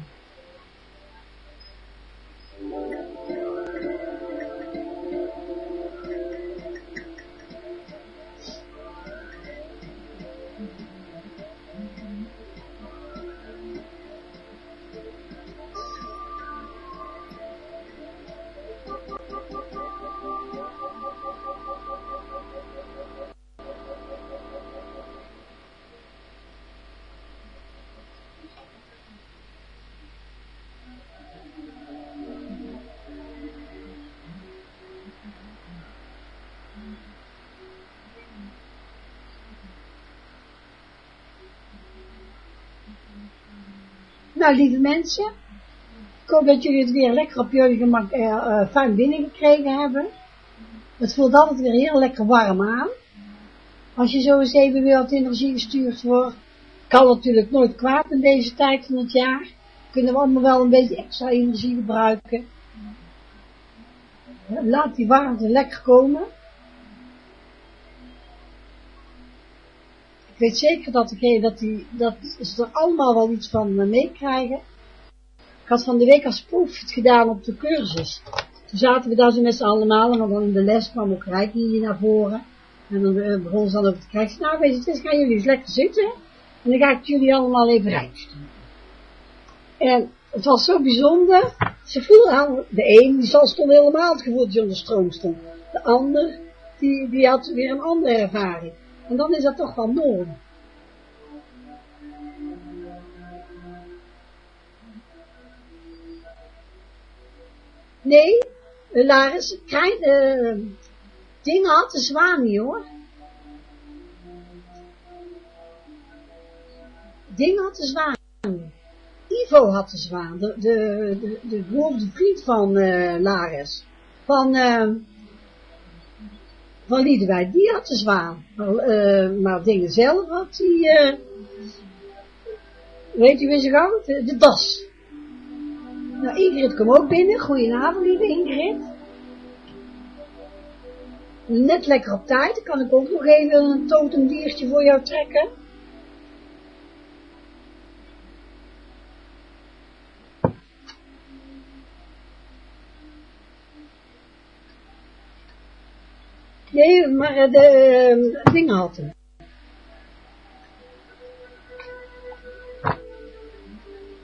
Nou, lieve mensen, ik hoop dat jullie het weer lekker op jullie gemak uh, uh, fijn binnengekregen hebben. Het voelt altijd weer heel lekker warm aan. Als je zo eens even weer wat energie gestuurd wordt, kan natuurlijk nooit kwaad in deze tijd van het jaar. Kunnen we allemaal wel een beetje extra energie gebruiken. Laat die warmte lekker komen. Ik weet zeker dat, ik, dat, die, dat ze er allemaal wel iets van uh, meekrijgen. Ik had van de week als proef het gedaan op de cursus. Toen zaten we daar zo met z'n allemaal, want dan in de les kwam ook Reiki hier naar voren. En dan uh, begon ze dan over te krijgen. Nou, weet je, het is, gaan jullie eens lekker zitten. En dan ga ik jullie allemaal even rijden. En het was zo bijzonder. Ze voelde aan, de een die stond helemaal het gevoel dat hij onder stroom stond. De ander, die, die had weer een andere ervaring. En dan is dat toch wel norm. Nee, Laris, klein, uh, dingen had de zwaan niet hoor. Dingen had de zwaan niet. Ivo had de zwaan, de, de, de, de behoefde vriend van uh, Laris. Van, uh, van Liedewij, die had de zwaan. Maar, uh, maar dingen zelf had die, uh, weet u wie ze gaan? De, de das. Nou, Ingrid kom ook binnen. Goedenavond, lieve Ingrid. Net lekker op tijd. Dan kan ik ook nog even een totemdiertje voor jou trekken. Nee, maar de uh, dingen hadden.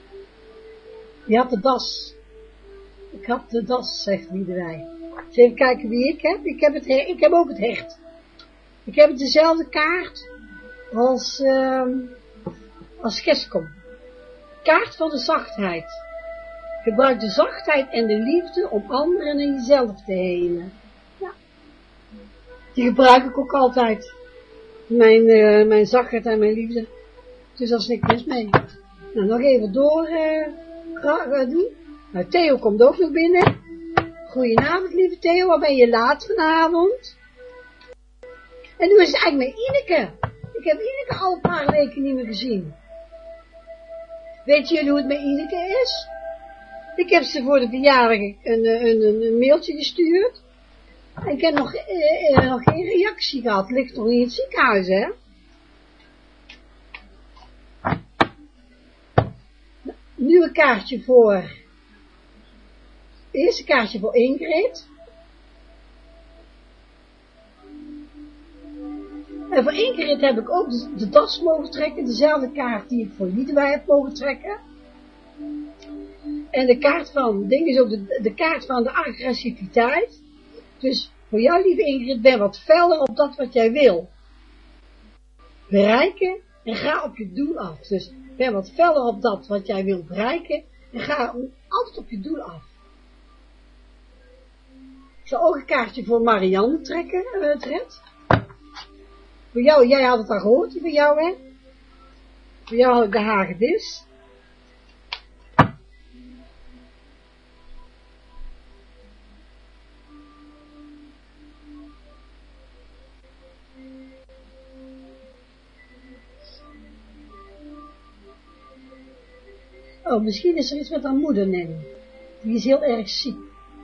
Die had de das. Ik had de das, zegt Liedewij. Dus even kijken wie ik heb. Ik heb, het her- ik heb ook het hecht. Ik heb dezelfde kaart als, uh, als Gescom. Kaart van de zachtheid. Gebruik de zachtheid en de liefde om anderen en jezelf te helen. Ja. Die gebruik ik ook altijd. Mijn, uh, mijn zachtheid en mijn liefde. Dus daar is niks mis mee. Nou, nog even door uh, uh, doen. Nou, Theo komt ook nog binnen. Goedenavond, lieve Theo. Waar ben je laat vanavond? En nu is het eigenlijk met Ineke. Ik heb Ineke al een paar weken niet meer gezien. Weet jullie hoe het met Ineke is? Ik heb ze voor de verjaardag een, een, een, een mailtje gestuurd. En ik heb nog, eh, eh, nog geen reactie gehad. Ligt toch niet in het ziekenhuis, hè? Nu een kaartje voor... Eerste kaartje voor Ingrid. En voor Ingrid heb ik ook de, de das mogen trekken. Dezelfde kaart die ik voor Liedewij heb mogen trekken. En de kaart van, ding is ook de, de kaart van de agressiviteit. Dus voor jou, lieve Ingrid, ben wat feller op dat wat jij wil bereiken en ga op je doel af. Dus ben wat feller op dat wat jij wil bereiken en ga altijd op je doel af. Ik zal ook een kaartje voor Marianne trekken, uh, Tred. Voor jou, jij had het al gehoord, voor jou, hè? Voor jou had ik de hagedis. Oh, misschien is er iets met haar moeder, Nelly. Die is heel erg ziek.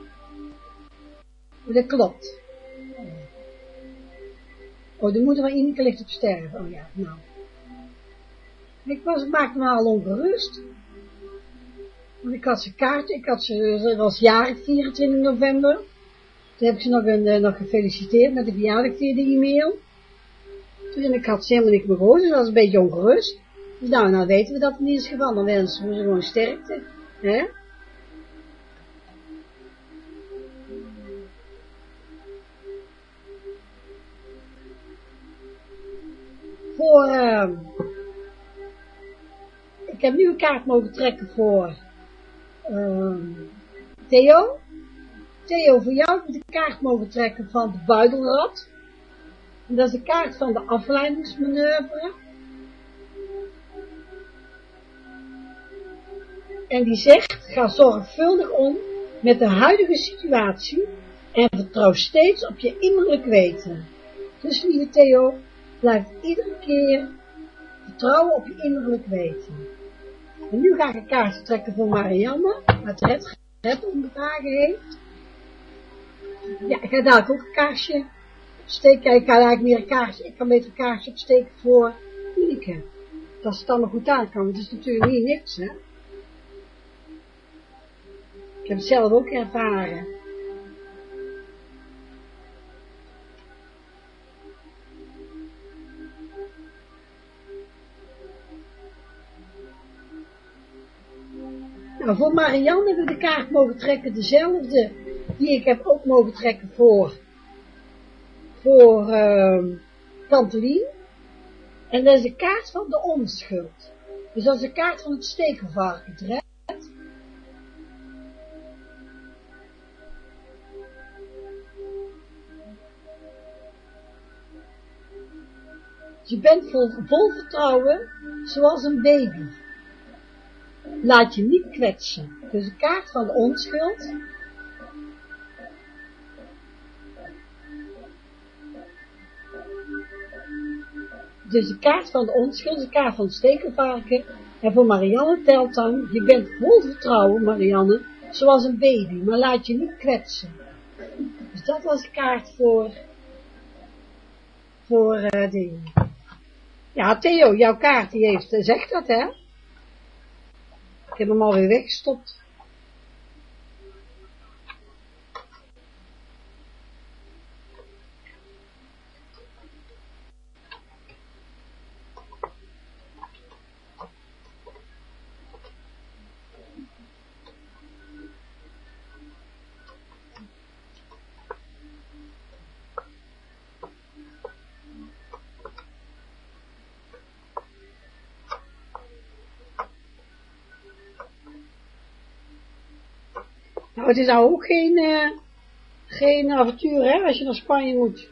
Oh, dat klopt. Oh, de moeder van Ineke ligt op sterven. Oh ja, nou. Ik was, maakte me al ongerust. Want ik had ze kaart, ik had ze, ze was jarig, vierentwintig november. Toen heb ik ze nog, een, nog gefeliciteerd met de verjaardag via de e-mail. Toen ik had ze helemaal niet meer gehoord, dus dat was een beetje ongerust. Dus nou, nou weten we dat het niet is geval, dan wensen we ze gewoon sterkte, hè? Voor, uh, ik heb nu een kaart mogen trekken voor uh, Theo. Theo, voor jou heb ik de kaart mogen trekken van de buidelrad. En dat is de kaart van de afleidingsmanoeuvre. En die zegt, ga zorgvuldig om met de huidige situatie en vertrouw steeds op je innerlijk weten. Dus lieve Theo, blijf iedere keer vertrouwen op je innerlijk weten. En nu ga ik een kaartje trekken voor Marianne, wat Red, Red omgedragen heeft. Ja, ik ga dadelijk ook een kaarsje opsteken. Ja, ik ga eigenlijk meer een kaartje, ik kan beter een kaarsje opsteken voor Ineke. Dat het allemaal goed aankomt, want het is natuurlijk niet niks, hè. Ik heb het zelf ook ervaren. Nou, voor Marianne heb ik de kaart mogen trekken, dezelfde die ik heb ook mogen trekken voor, voor uh, Tante Lien. En dat is de kaart van de onschuld. Dus dat is de kaart van het stekelvarken. Je bent vol, vol vertrouwen, zoals een baby. Laat je niet kwetsen. Dus de kaart van de onschuld. Dus de kaart van de onschuld, de kaart van het stekelvarken. En voor Marianne telt dan, je bent vol vertrouwen, Marianne, zoals een baby, maar laat je niet kwetsen. Dus dat was de kaart voor, voor uh, de... Ja, Theo, jouw kaart, die heeft, zegt dat, hè? Ik heb hem alweer weggestopt. Nou, het is nou ook geen, uh, geen avontuur, hè, als je naar Spanje moet.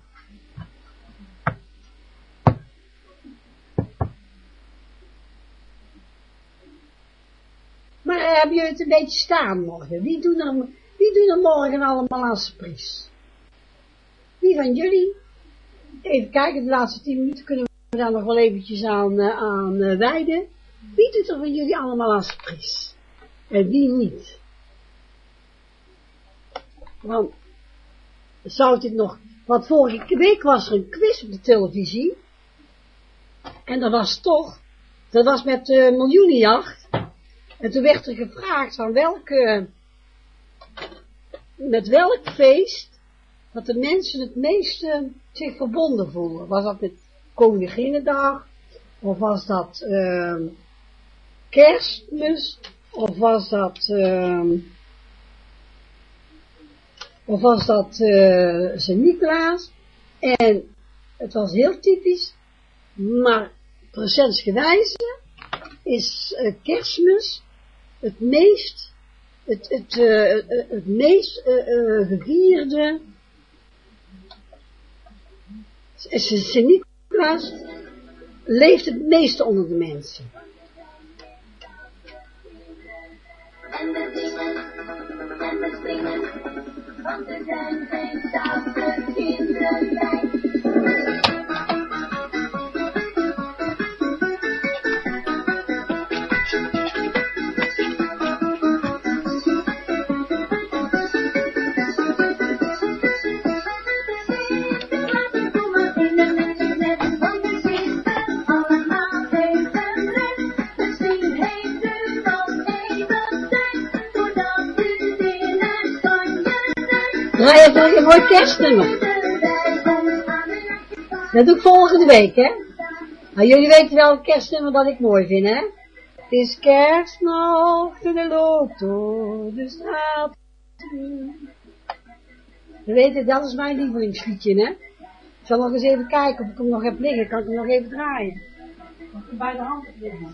Maar uh, hebben jullie het een beetje staan morgen? Wie doen er, wie doen er morgen allemaal aan surprise? Wie van jullie? Even kijken, de laatste tien minuten kunnen we daar nog wel eventjes aan, uh, aan uh, wijden. Wie doet er van jullie allemaal aan surprise? En wie niet? Want, zou dit nog, want vorige week was er een quiz op de televisie. En dat was toch, dat was met de uh, miljoenenjacht. En toen werd er gevraagd van welke, met welk feest, dat de mensen het meeste zich verbonden voelen. Was dat met Koninginnedag? Of was dat, uh, Kerstmis? Of was dat, uh, of was dat uh, Sint-Nicolaas? En het was heel typisch, maar procentsgewijze is uh, Kerstmis het meest, het, het, uh, uh, het meest uh, uh, gevierde, Sint-Nicolaas leeft het meeste onder de mensen. En we zingen, en we springen, want er zijn geen stoute kinderen bij. Draai even een mooi kerstnummer. Dat doe ik volgende week, hè. Nou, jullie weten wel een kerstnummer dat ik mooi vind, hè. Het is kerstnacht in de loto, de straat. Je weet het, dat is mijn lievelingsliedje, hè. Ik zal nog eens even kijken of ik hem nog heb liggen. Kan ik hem nog even draaien? Of ik hem bij de hand heb liggen.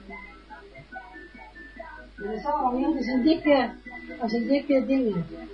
Dat is allemaal, dat is een dikke, dat is een dikke ding.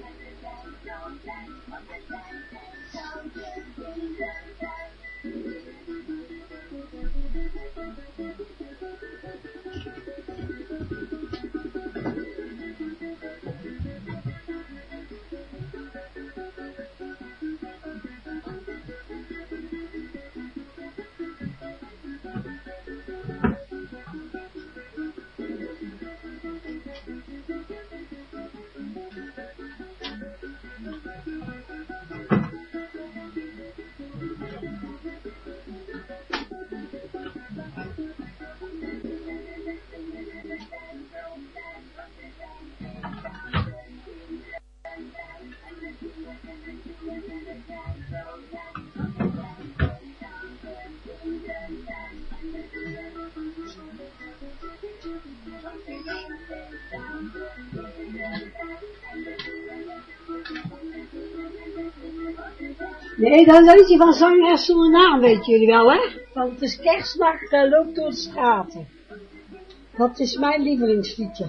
Nee, dat is een liedje van zangeres zonder naam, weten jullie wel, hè? Want het is kerstnacht, uh, loopt door de straten. Dat is mijn lievelingsliedje.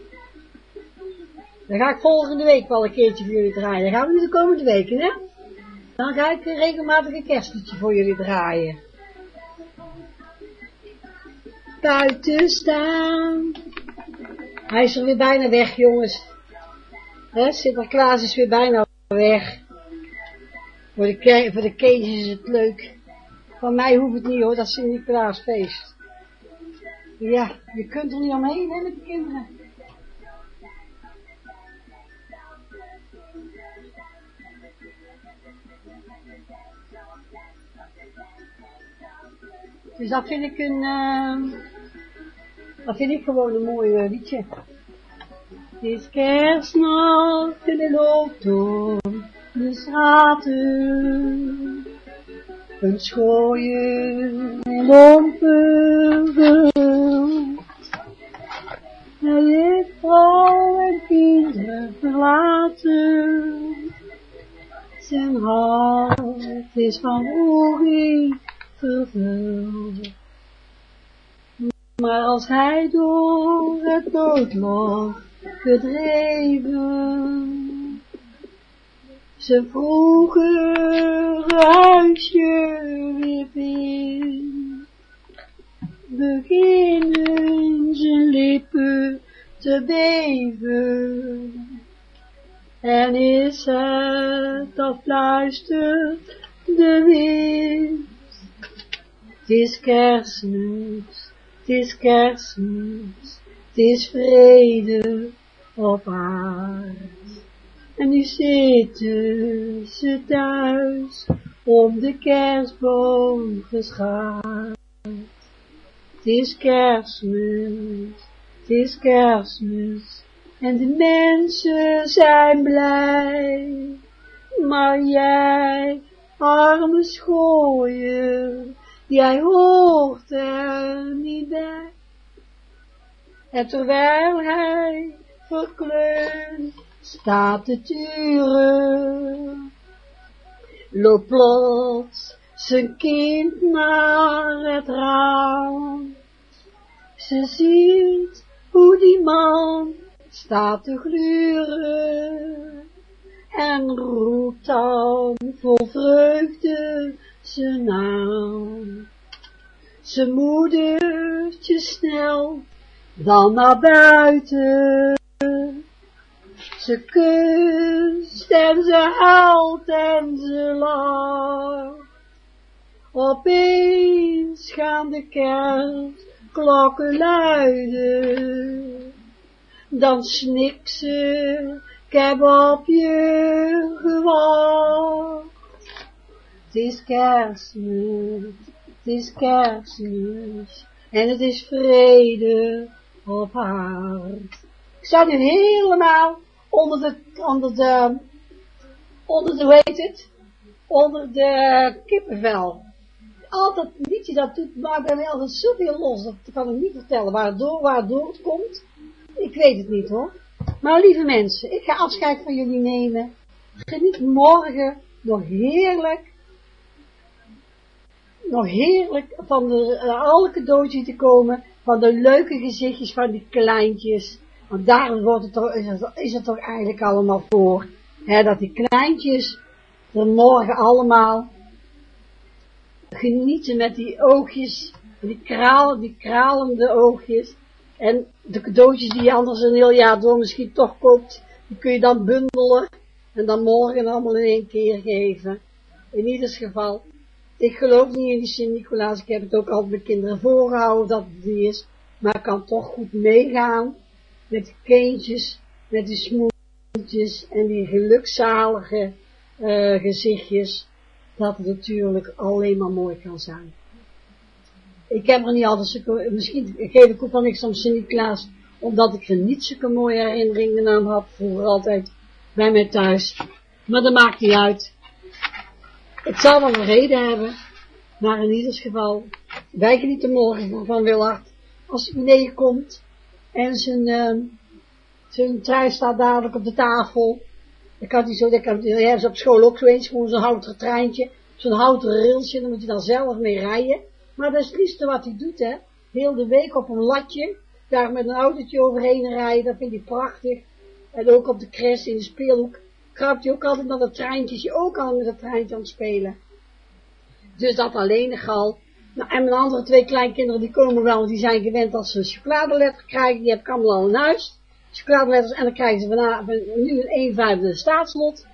Dan ga ik volgende week wel een keertje voor jullie draaien. Dan gaan we nu de komende weken, hè? Dan ga ik een regelmatig een kerstliedje voor jullie draaien. Buiten staan. Hij is er weer bijna weg, jongens. Hè? Sinterklaas is weer bijna weg. Voor de, voor de kindjes is het leuk. Van mij hoeft het niet hoor, dat is Sint-Nicolaasfeest. Ja, je kunt er niet omheen hè, met de kinderen. Dus dat vind ik een, uh, dat vind ik gewoon een mooi uh, liedje. Het is kerstnacht in de loto. De straten, een schooien en lompen gevuld. Er ligt vrouw en kinderen verlaten. Zijn hart is van olie vervuld. Maar als hij door het noodlot gedreven. Ze vroegen huisje weer in, beginnen zijn lippen te beven. En is het dat fluistert de wind. Het is Kerstmis, het is Kerstmis, het is vrede op aarde. En nu zitten ze thuis om de kerstboom geschaard. Het is Kerstmis, het is Kerstmis, en de mensen zijn blij. Maar jij, arme schooier, jij hoort er niet bij. En terwijl hij verkleund staat te turen, loopt plots zijn kind naar het raam. Ze ziet hoe die man staat te gluren en roept dan vol vreugde zijn naam. Ze moedertje snel dan naar buiten. Ze kust en ze huilt en ze lacht. Opeens gaan de kerstklokken luiden. Dan snikt ze, ik heb op je gewacht. Het is Kerstmis, het is Kerstmis, en het is vrede op aarde. Ik sta nu helemaal onder de, onder de, onder de, hoe heet het, onder de kippenvel. Altijd een liedje dat doet, maar bij mij altijd zoveel los, dat kan ik niet vertellen. Waardoor, waardoor het komt, ik weet het niet hoor. Maar lieve mensen, ik ga afscheid van jullie nemen. Geniet morgen nog heerlijk, nog heerlijk van de, uh, alle cadeautjes te komen, van de leuke gezichtjes van die kleintjes. Want daar wordt het toch, is, het, is het toch eigenlijk allemaal voor. Hè, dat die kleintjes er morgen allemaal genieten met die oogjes, die, kraal, die kralende oogjes. En de cadeautjes die je anders een heel jaar door misschien toch koopt, die kun je dan bundelen en dan morgen allemaal in één keer geven. In ieder geval, ik geloof niet in die Sint-Nicolaas, ik heb het ook altijd met kinderen voorgehouden dat het die is, maar ik kan toch goed meegaan met de kindjes, met die smoeltjes en die gelukzalige uh, gezichtjes, dat het natuurlijk alleen maar mooi kan zijn. Ik heb er niet altijd zulke, misschien geef ik ook wel niks om Sint-Nicolaas, omdat ik er niet zulke mooie herinneringen aan had, vroeger altijd bij mij thuis. Maar dat maakt niet uit. Het zal wel een reden hebben, maar in ieder geval, wij genieten morgen van Willard, als hij beneden komt en zijn, uh, zijn trui staat dadelijk op de tafel. Ik had die zo, ik had die ergens op school ook zo eens, gewoon zo'n houten treintje, zo'n houten railsje, dan moet je dan zelf mee rijden. Maar dat is het liefste wat hij doet, hè. Heel de week op een latje, daar met een autootje overheen rijden, dat vind hij prachtig. En ook op de crash in de speelhoek, krabt hij ook altijd naar dat treintje, ook al met dat treintje aan het spelen. Dus dat alleen al. Nou, en mijn andere twee kleinkinderen, die komen wel, want die zijn gewend als ze een chocoladeletter krijgen, die heb ik allemaal al in huis. Chocoladeletters, en dan krijgen ze vanavond, nu een een vijfde staatslot.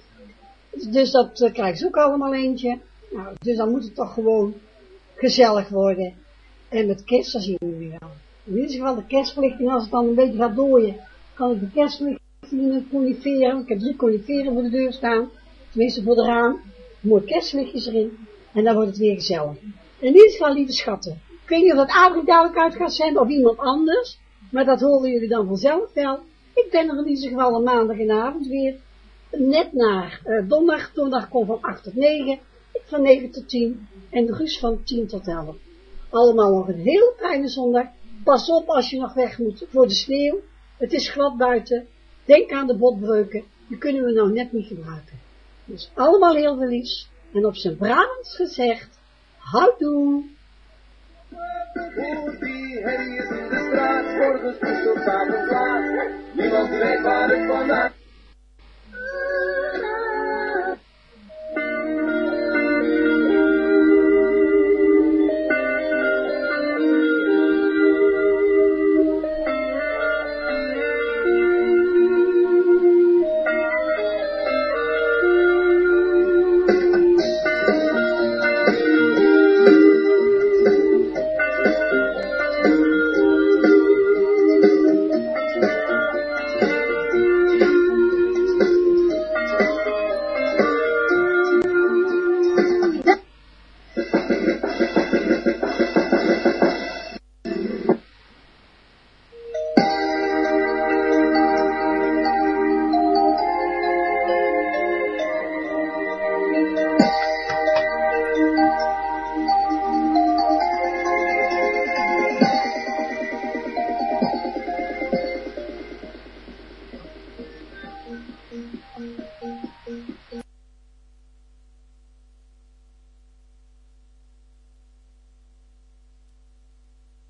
Dus dat uh, krijgen ze ook allemaal eentje. Nou, dus dan moet het toch gewoon gezellig worden. En met kerst, dat zien we nu wel. In ieder geval de kerstverlichting, als het dan een beetje gaat dooien, kan ik de kerstverlichting coniferen. Ik heb drie coniferen voor de deur staan. Tenminste voor de raam. Mooi kerstlichtjes erin. En dan wordt het weer gezellig. In ieder geval, lieve schatten. Ik weet niet of dat Adrie dadelijk uit gaat zenden of iemand anders. Maar dat horen jullie dan vanzelf wel. Ik ben er in ieder geval een maandag en avond weer. Net naar uh, donderdag. Donderdag komt van acht tot negen. Ik van negen tot tien. En de Guus van tien tot elf. Allemaal nog een hele fijne zondag. Pas op als je nog weg moet voor de sneeuw. Het is glad buiten. Denk aan de botbreuken. Die kunnen we nou net niet gebruiken. Dus allemaal heel veel liefs. En op zijn Brabants gezegd. Houdoe. Hoe die herrie is in de straat, morgens vroeg tot avond laat. Niemand weet waar het vandaan.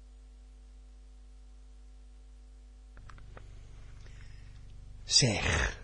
Zeg,